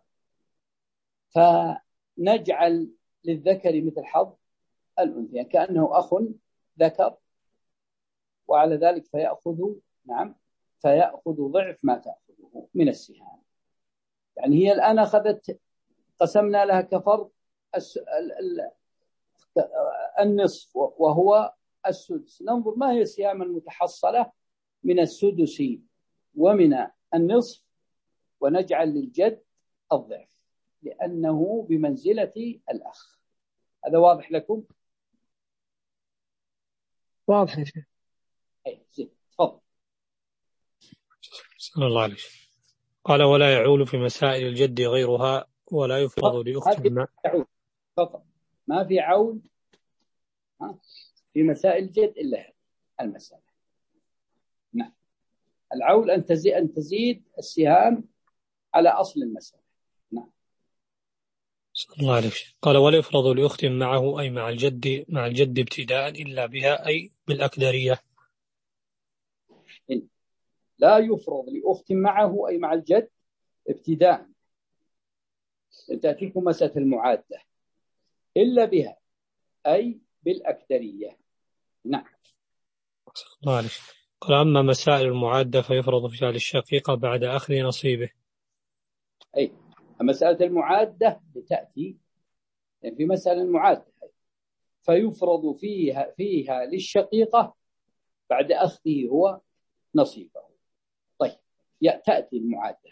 فنجعل للذكر مثل حظ الأنثى، يعني كأنه أخ ذكر، وعلى ذلك فيأخذ نعم فيأخذ ضعف ما تأخذه من السهام. يعني هي الآن أخذت، قسمنا لها كفرض النصف وهو السدس. ننظر ما هي السهام المتحصلة من السدس ومن النصف، ونجعل للجد الضعف لأنه بمنزلة الأخ. هذا واضح لكم؟ واضح يا شيخ. أي زين، تفضل. صلى الله عليه وسلم. قال ولا يعول في مسائل الجد غيرها ولا يفرض لأخت ما فقط ما في عول في مسائل الجد إلا المسألة. نعم، العول أن تزيد أن تزيد السهام على أصل المسألة. نعم. صلى الله عليه وسلم. قال ولا يفرض لأخت معه أي مع الجد مع الجد ابتداء إلا بها أي بالأكدرية. إن لا يفرض لأخت معه أي مع الجد ابتداء، تأتيكم مسألة المعادة، إلا بها أي بالأكدرية. نعم. صلى الله عليه وسلم. قال أما مسائل المعادة فيفرض فيها للشقيقة بعد أخذ نصيبه. أي مسألة المعادة بتأتي يعني في مسألة المعادة فيفرض فيها فيها للشقيقة بعد أخذه هو نصيبه. طيب تأتي المعادة.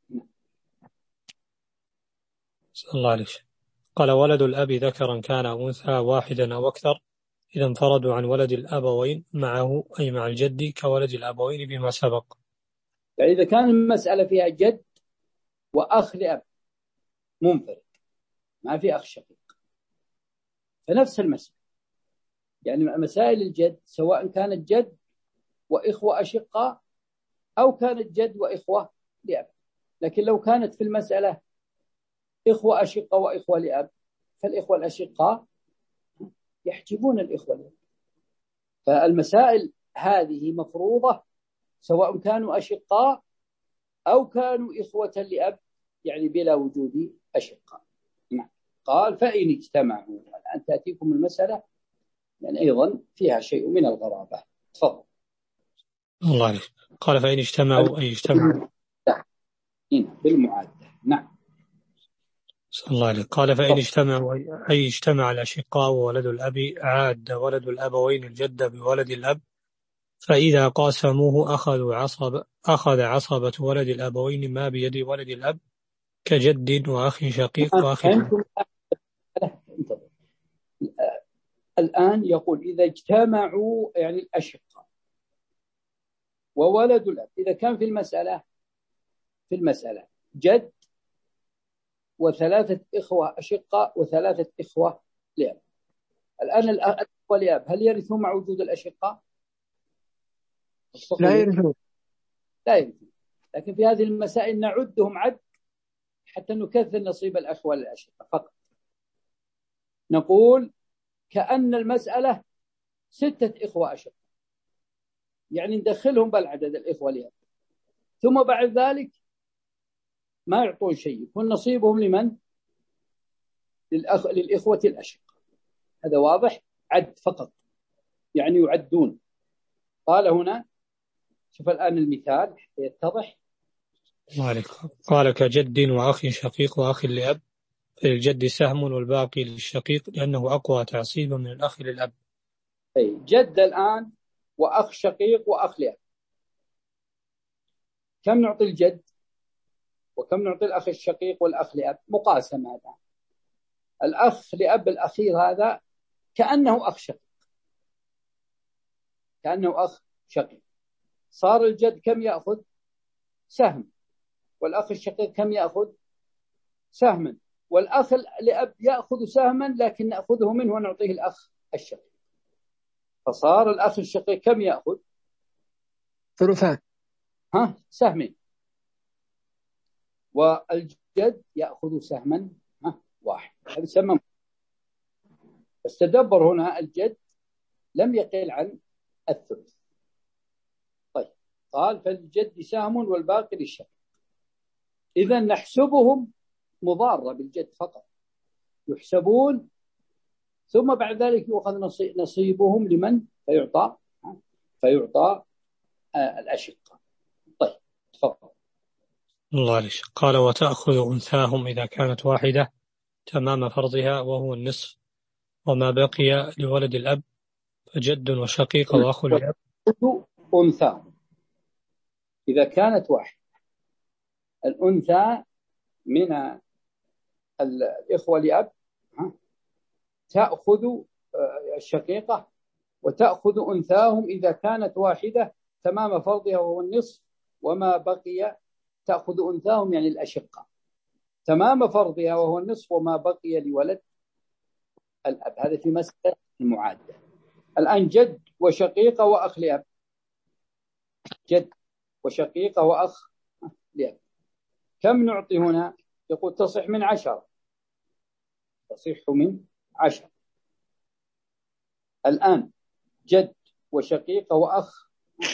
صلى الله عليه وسلم. قال ولد الأب ذكرا كان أو أنثى واحدا أو أكثر إذا انفردوا عن ولد الأبوين معه أي مع الجد كولد الأبوين بما سبق. يعني إذا كان المسألة فيها جد وأخ لأب منفرد ما في أخ شقيق فنفس المسألة، يعني مسائل الجد سواء كانت جد وإخوة أشقاء أو كانت جد وإخوة لأب، لكن لو كانت في المسألة إخوة أشقاء وإخوة لأب فالإخوة الأشقاء يحجبون الإخوة لأب. فالمسائل هذه مفروضة سواء كانوا أشقاء أو كانوا إخوة لأب، يعني بلا وجود أشقاء. نعم. قال فإن اجتمعوا، الآن تأتيكم المسألة يعني أيضا فيها شيء من الغرابة. تفضل. الله عليك. قال فإن اجتمعوا أي اجتمعوا بالمعادة. نعم. صلى الله عليه. قال فإن اجتمعوا أي اجتمع الأشقاء وولد الأب عاد ولد الأبوين الجد بولد الأب، فإذا قاسموه أخذوا عصب أخذ عصبة ولد الأبوين ما بيد ولد الأب كجد وأخ شقيق وأخ. الآن يقول إذا اجتمعوا يعني الأشقاء وولد الأب، إذا كان في المسألة في المسألة جد وثلاثة إخوة أشقاء وثلاثة إخوة لأب، الآن الإخوة لأب هل يرثون مع وجود الأشقاء؟ لا يرثون. لا يرثون، لكن في هذه المسائل نعدهم عد حتى نكثر نصيب الأخوة للأشقاء فقط. نقول كأن المسألة ستة إخوة أشقاء، يعني ندخلهم بالعدد الإخوة لأب، ثم بعد ذلك ما يعطون شيء، يكون نصيبهم لمن؟ للأخ... للإخوة الأشقاء. هذا واضح؟ عد فقط، يعني يعدون. قال هنا شوف الآن المثال يتضح. قال كجد وأخ شقيق وأخ لأب، فللجد سهم والباقي للشقيق لأنه أقوى تعصيبا من الأخ للأب. أي جد الآن وأخ شقيق وأخ لأب، كم نعطي الجد وكم نعطي الأخ الشقيق والأخ لأب؟ مقاسمة. هذا الأخ لأب الأخير هذا كأنه أخ شقيق، كأنه أخ شقيق. صار الجد كم يأخذ؟ سهم، والأخ الشقيق كم يأخذ؟ سهما، والأخ لأب يأخذ سهما لكن نأخذه منه ونعطيه الأخ الشقيق، فصار الأخ الشقيق كم يأخذ؟ ثلثان. ها سهمين، والجد يأخذ سهما ها واحد. هذا يسمى. بس تدبر هنا الجد لم يقل عن الثلث. طيب قال فالجد سهم والباقي للشقيق، إذا نحسبهم مضارة بالجد فقط، يحسبون ثم بعد ذلك يؤخذ نصيبهم لمن؟ فيعطى فيعطى آه الأشقاء. طيب تفضل. الله عليك. قال وتأخذ أنثاهم إذا كانت واحدة تمام فرضها وهو النصف، وما بقي لولد الأب فجد وشقيق وأخو الأب. أنثاهم إذا كانت واحدة، الأنثى من الإخوة لأب تأخذ الشقيقة وتأخذ أنثاهم إذا كانت واحدة تمام فرضها وهو النصف، وما بقي تأخذ أنثاهم يعني الأشقة تمام فرضها وهو النصف وما بقي لولد الأب. هذا في مسألة المعادة. الآن جد وشقيقة وأخ لأب، جد وشقيقة وأخ لأب، كم نعطي هنا؟ يقول تصح من عشرة، تصح من عشرة. الآن جد وشقيقة وأخ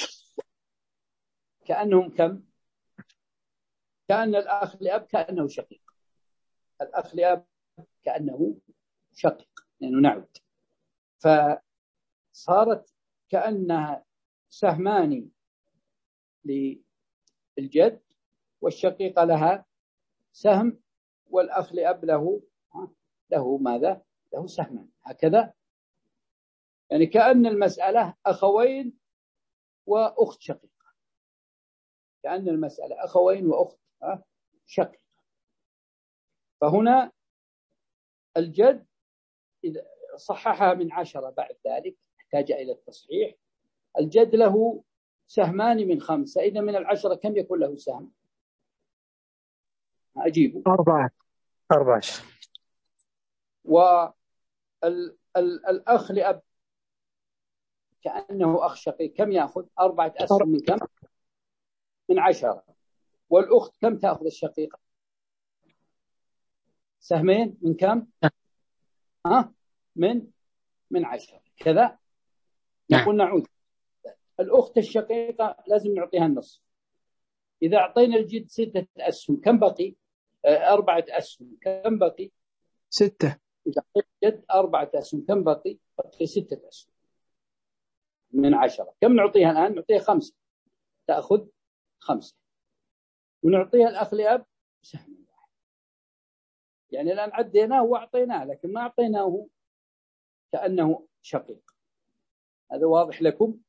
كأنهم كم؟ كأن الأخ لأب كأنه شقيق، الأخ لأب كأنه شقيق لأنه نعود، فصارت كأنها سهمان للجد والشقيقة لها سهم والأخ لأب له له ماذا؟ له سهمان، هكذا. يعني كأن المسألة أخوين وأخت شقيقة، كأن المسألة أخوين وأخت شقيقة. فهنا الجد إذا صححها من عشرة بعد ذلك احتاج إلى التصحيح. الجد له سهمان من خمسة، إذا من العشرة كم يكون له سهم؟ أجيبه أربعة أربعة. والأخ لأب كأنه أخ شقيق كم يأخذ؟ أربعة أسهم من كم؟ من عشرة. والأخت كم تأخذ الشقيقة؟ سهمين من كم؟ ها؟ من من عشرة كذا. نقول نعود. الأخت الشقيقة لازم نعطيها النصف. إذا أعطينا الجد ستة أسهم كم بقي؟ آه أربعة أسهم كم بقي؟ ستة. إذا أعطينا الجد أربعة أسهم كم بقي؟ بقي ستة أسهم من عشرة. كم نعطيها الآن؟ نعطيها خمسة، تأخذ خمسة. ونعطيها الأخ لأب سهم واحد. يعني الآن عديناه وأعطيناه لكن ما أعطيناه كأنه شقيق. هذا واضح لكم؟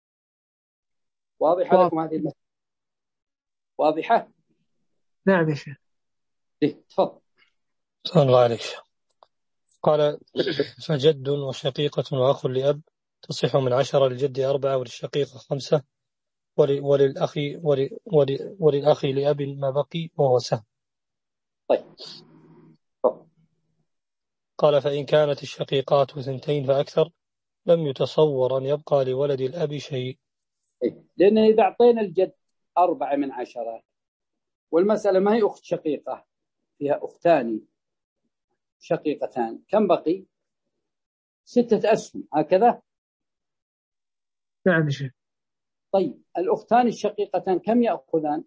واضح لكم هذه المسألة؟ واضحة؟ نعم يا شيخ. إيه تفضل. صلى الله عليك. قال فجد وشقيقة وأخ لأب تصح من عشرة، للجد أربعة وللشقيقة خمسة وللأخ وللأخ لأب ما بقي وهو سهم. طيب. طيب. قال فإن كانت الشقيقات اثنتين فأكثر لم يتصور أن يبقى لولد الأب شيء. إيه؟ لأن إذا أعطينا الجد أربعة من عشرة والمسألة ما هي أخت شقيقة، فيها أختان شقيقتان، كم بقي؟ ستة أسهم هكذا. نعم يا شيخ. طيب الأختان الشقيقتان كم يأخذان؟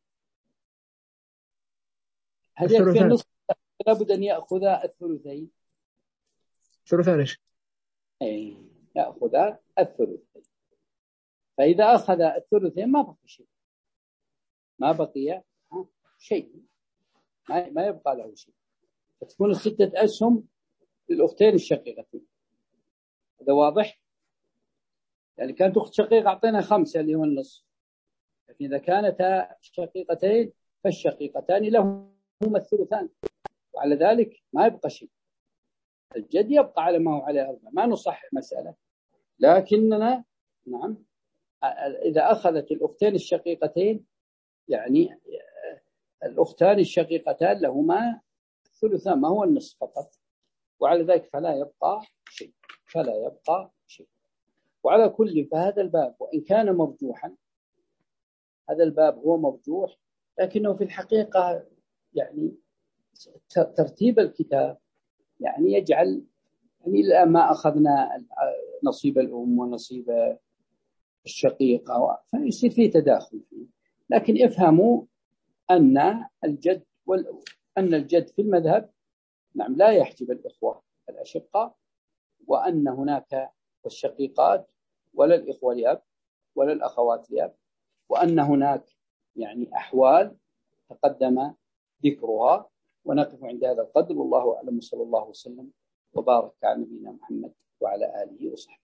هل يكفي النصف؟ لابد أن يأخذا الثلثين. ثلثان يا شيخ. أي يأخذا الثلثين. فإذا أخذ الثلثين ما بقي شيء، ما بقي شيء، ما ما يبقى له شيء. فتكون الستة أسهم للأختين الشقيقتين. هذا واضح؟ يعني كانت أخت شقيقة أعطينا خمسة اللي هو النصف، لكن إذا كانتا شقيقتين فالشقيقتان لهما الثلثان، وعلى ذلك ما يبقى شيء. الجد يبقى على ما هو عليه أربعة، ما نصح المسألة. لكننا نعم إذا أخذت الأختين الشقيقتين يعني الأختان الشقيقتان لهما الثلثان ما هو النصف فقط، وعلى ذلك فلا يبقى شيء، فلا يبقى شيء. وعلى كل فهذا الباب وإن كان مرجوحا، هذا الباب هو مرجوح، لكنه في الحقيقة يعني ترتيب الكتاب يعني يجعل يعني الآن ما أخذنا نصيب الأم ونصيب الشقيقة فيصير فيه تداخل فيه. لكن افهموا أن الجد وال... أن الجد في المذهب نعم لا يحجب الإخوة الأشقاء، وأن هناك الشقيقات ولا الإخوة لأب ولا الأخوات لأب، وأن هناك يعني أحوال تقدم ذكرها. ونقف عند هذا القدر، والله أعلم، صلى الله وسلم وبارك على نبينا محمد وعلى آله وصحبه.